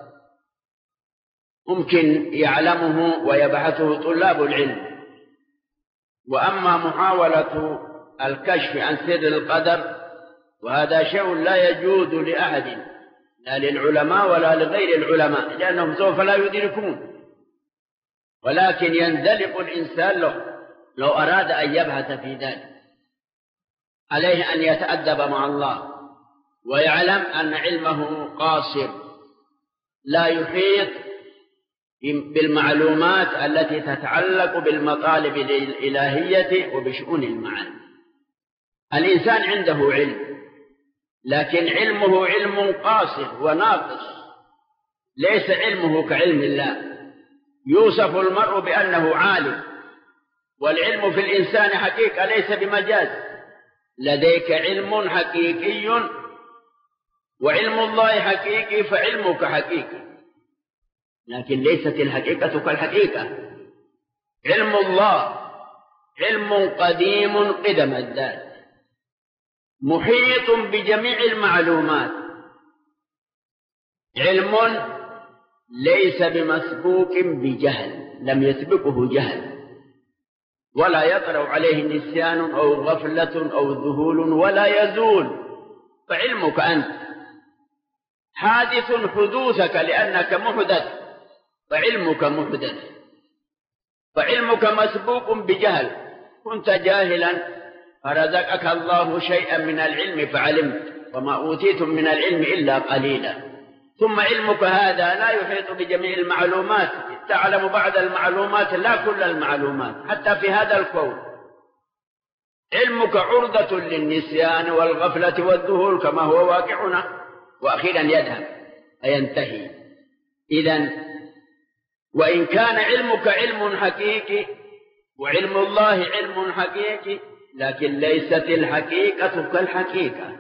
ممكن يعلمه ويبحثه طلاب العلم، وأما محاولة الكشف عن سر القدر وهذا شيء لا يجوز لأحد، لا للعلماء ولا لغير العلماء، لأنهم سوف لا يدركون، ولكن يندلق الإنسان له لو أراد أن يبحث في ذلك. عليه أن يتأدب مع الله ويعلم أن علمه قاصر لا يحيط بالمعلومات التي تتعلق بالمطالب الإلهية وبشؤون المعاني. الإنسان عنده علم، لكن علمه علم قاصر وناقص، ليس علمه كعلم الله. يوصف المرء بأنه عالم، والعلم في الإنسان حقيقة ليس بمجاز. لديك علم حقيقي وعلم الله حقيقي، فعلمك حقيقي، لكن ليست الحقيقة كالحقيقة. علم الله علم قديم قدم الذات، محيط بجميع المعلومات، علم ليس بمسبوق بجهل، لم يسبقه جهل، ولا يطرأ عليه نسيان أو غفلة أو ذهول ولا يزول. فعلمك أنت حادث حدوثك لأنك محدث، فعلمك محدث. فعلمك مسبوق بجهل، كنت جاهلا فرزقك الله شيئا من العلم فعلمت، وما أوتيتم من العلم إلا قليلا. ثم علمك هذا لا يحيط بجميع المعلومات، تعلم بعض المعلومات لا كل المعلومات، حتى في هذا الكون علمك عرضة للنسيان والغفلة والذهول كما هو واقعنا، وأخيرا يذهب فينتهي. إذن وإن كان علمك علم حقيقي وعلم الله علم حقيقي، لكن ليست الحقيقة كالحقيقة.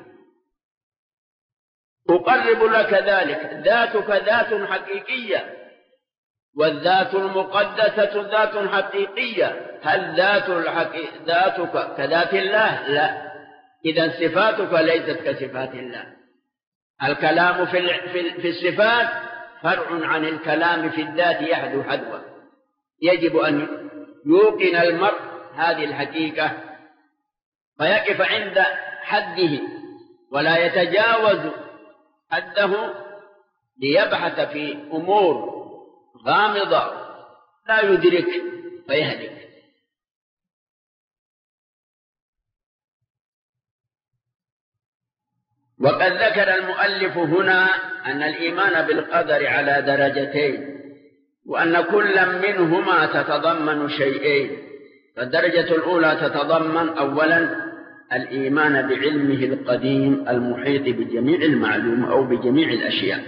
أقرب لك ذلك، ذاتك ذات حقيقية، والذات المقدسة ذات حقيقية. هل ذات الحقيقة ذاتك كذات الله؟ لا. إذن صفاتك ليست كصفات الله. الكلام في في الصفات فرع عن الكلام في الذات يحدو حدوى. يجب أن يوقن المرء هذه الحقيقة فيقف عند حده ولا يتجاوز حده ليبحث في أمور غامضة لا يدرك فيهلك. وقد ذكر المؤلف هنا أن الإيمان بالقدر على درجتين، وأن كل منهما تتضمن شيئين. فالدرجة الأولى تتضمن أولا الإيمان بعلمه القديم المحيط بجميع المعلوم أو بجميع الأشياء،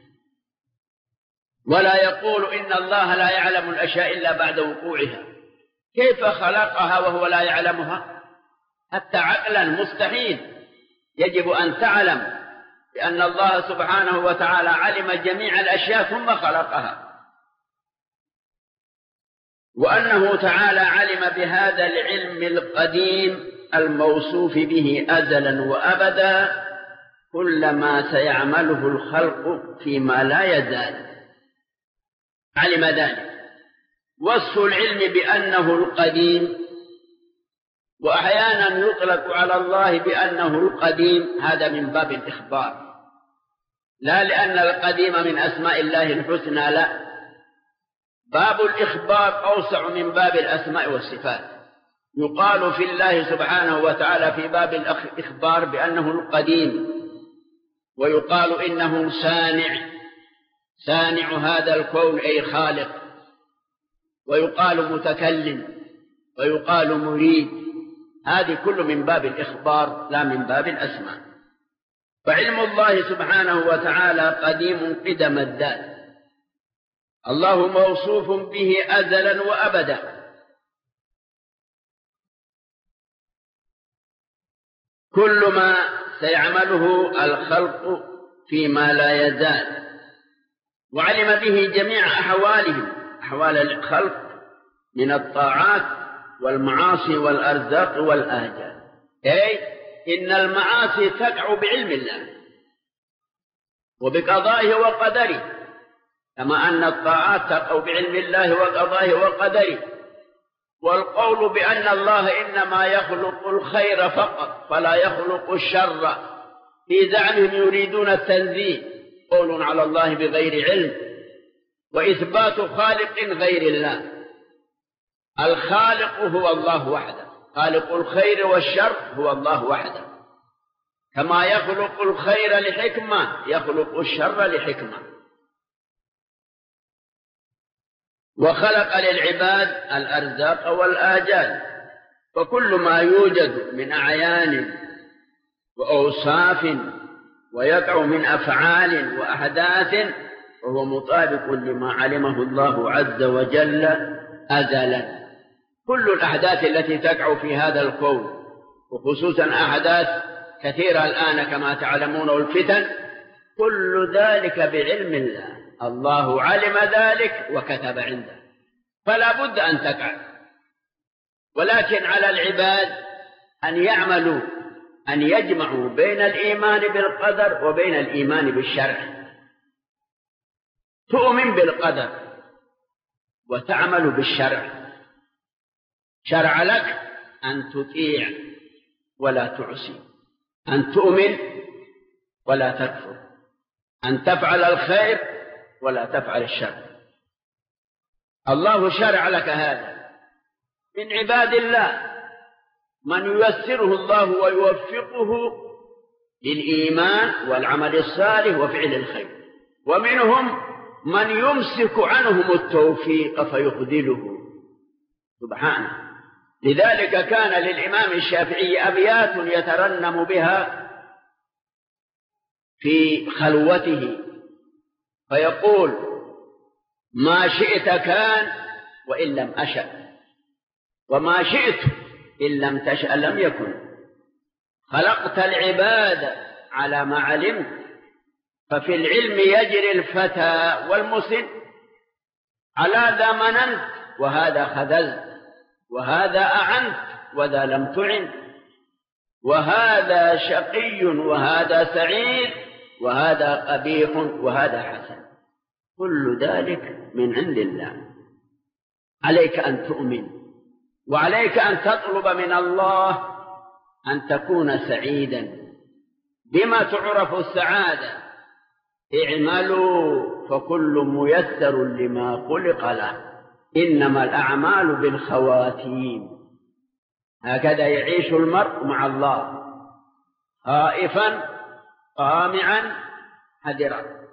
ولا يقول إن الله لا يعلم الأشياء إلا بعد وقوعها. كيف خلقها وهو لا يعلمها؟ حتى عقلا مستحيل. يجب أن تعلم بأن الله سبحانه وتعالى علم جميع الأشياء ثم خلقها، وأنه تعالى علم بهذا العلم القديم الموصوف به أزلا وأبدا كل ما سيعمله الخلق فيما لا يزال. علم ذلك. وصف العلم بأنه القديم، وأحيانا يطلق على الله بأنه القديم، هذا من باب الإخبار، لا لأن القديم من أسماء الله الحسنى، لا، باب الإخبار أوسع من باب الأسماء والصفات. يقال في الله سبحانه وتعالى في باب الإخبار بأنه القديم، ويقال إنه سانع، سانع هذا الكون أي خالق، ويقال متكلم، ويقال مريد. هذه كل من باب الإخبار لا من باب الأسماء. فعلم الله سبحانه وتعالى قديم قدم الذات، الله موصوف به أزلا وأبدا. كل ما سيعمله الخلق فيما لا يزال، وعلم به جميع أحوالهم، أحوال الخلق من الطاعات والمعاصي والأرزاق والآجال، أي إن المعاصي تقع بعلم الله وبقضائه وقدره، كما أن الطاعات تقع بعلم الله وقضائه وقدره. والقول بأن الله إنما يخلق الخير فقط فلا يخلق الشر في زعمهم يريدون التنزيه قول على الله بغير علم وإثبات خالق غير الله. الخالق هو الله وحده، خالق الخير والشر هو الله وحده، كما يخلق الخير لحكمة يخلق الشر لحكمة. وخلق للعباد الأرزاق والآجال، فكل ما يوجد من أعيان وأوصاف ويقع من أفعال وأحداث وهو مطابق لما علمه الله عز وجل أزلا. كل الأحداث التي تقع في هذا الكون، وخصوصا أحداث كثيرة الآن كما تعلمون والفتن، كل ذلك بعلم الله، الله علم ذلك وكتب عنده، فلا بد أن تقع. ولكن على العباد أن يعملوا، أن يجمعوا بين الإيمان بالقدر وبين الإيمان بالشرع. تؤمن بالقدر وتعمل بالشرع. شرع لك أن تطيع ولا تعصي، أن تؤمن ولا تكفر، أن تفعل الخير ولا تفعل الشر. الله شرع لك هذا. من عباد الله من ييسره الله ويوفقه للإيمان والعمل الصالح وفعل الخير، ومنهم من يمسك عنهم التوفيق فيخذله سبحانه. لذلك كان للإمام الشافعي أبيات يترنم بها في خلوته فيقول: ما شئت كان وإن لم أشأ، وما شئت إن لم تشأ لم يكن. خلقت العباد على ما علمت، ففي العلم يجري الفتى والمسن. على ذا مننت وهذا خذلت، وهذا أعنت وذا لم تعن، وهذا شقي وهذا سعيد، وهذا قبيح وهذا حسن. كل ذلك من عند الله. عليك أن تؤمن، وعليك أن تطلب من الله أن تكون سعيدا بما تعرف السعادة. اعملوا فكل ميسر لما خلق له، إنما الأعمال بالخواتيم. هكذا يعيش المرء مع الله، خائفا طامعا حذرا.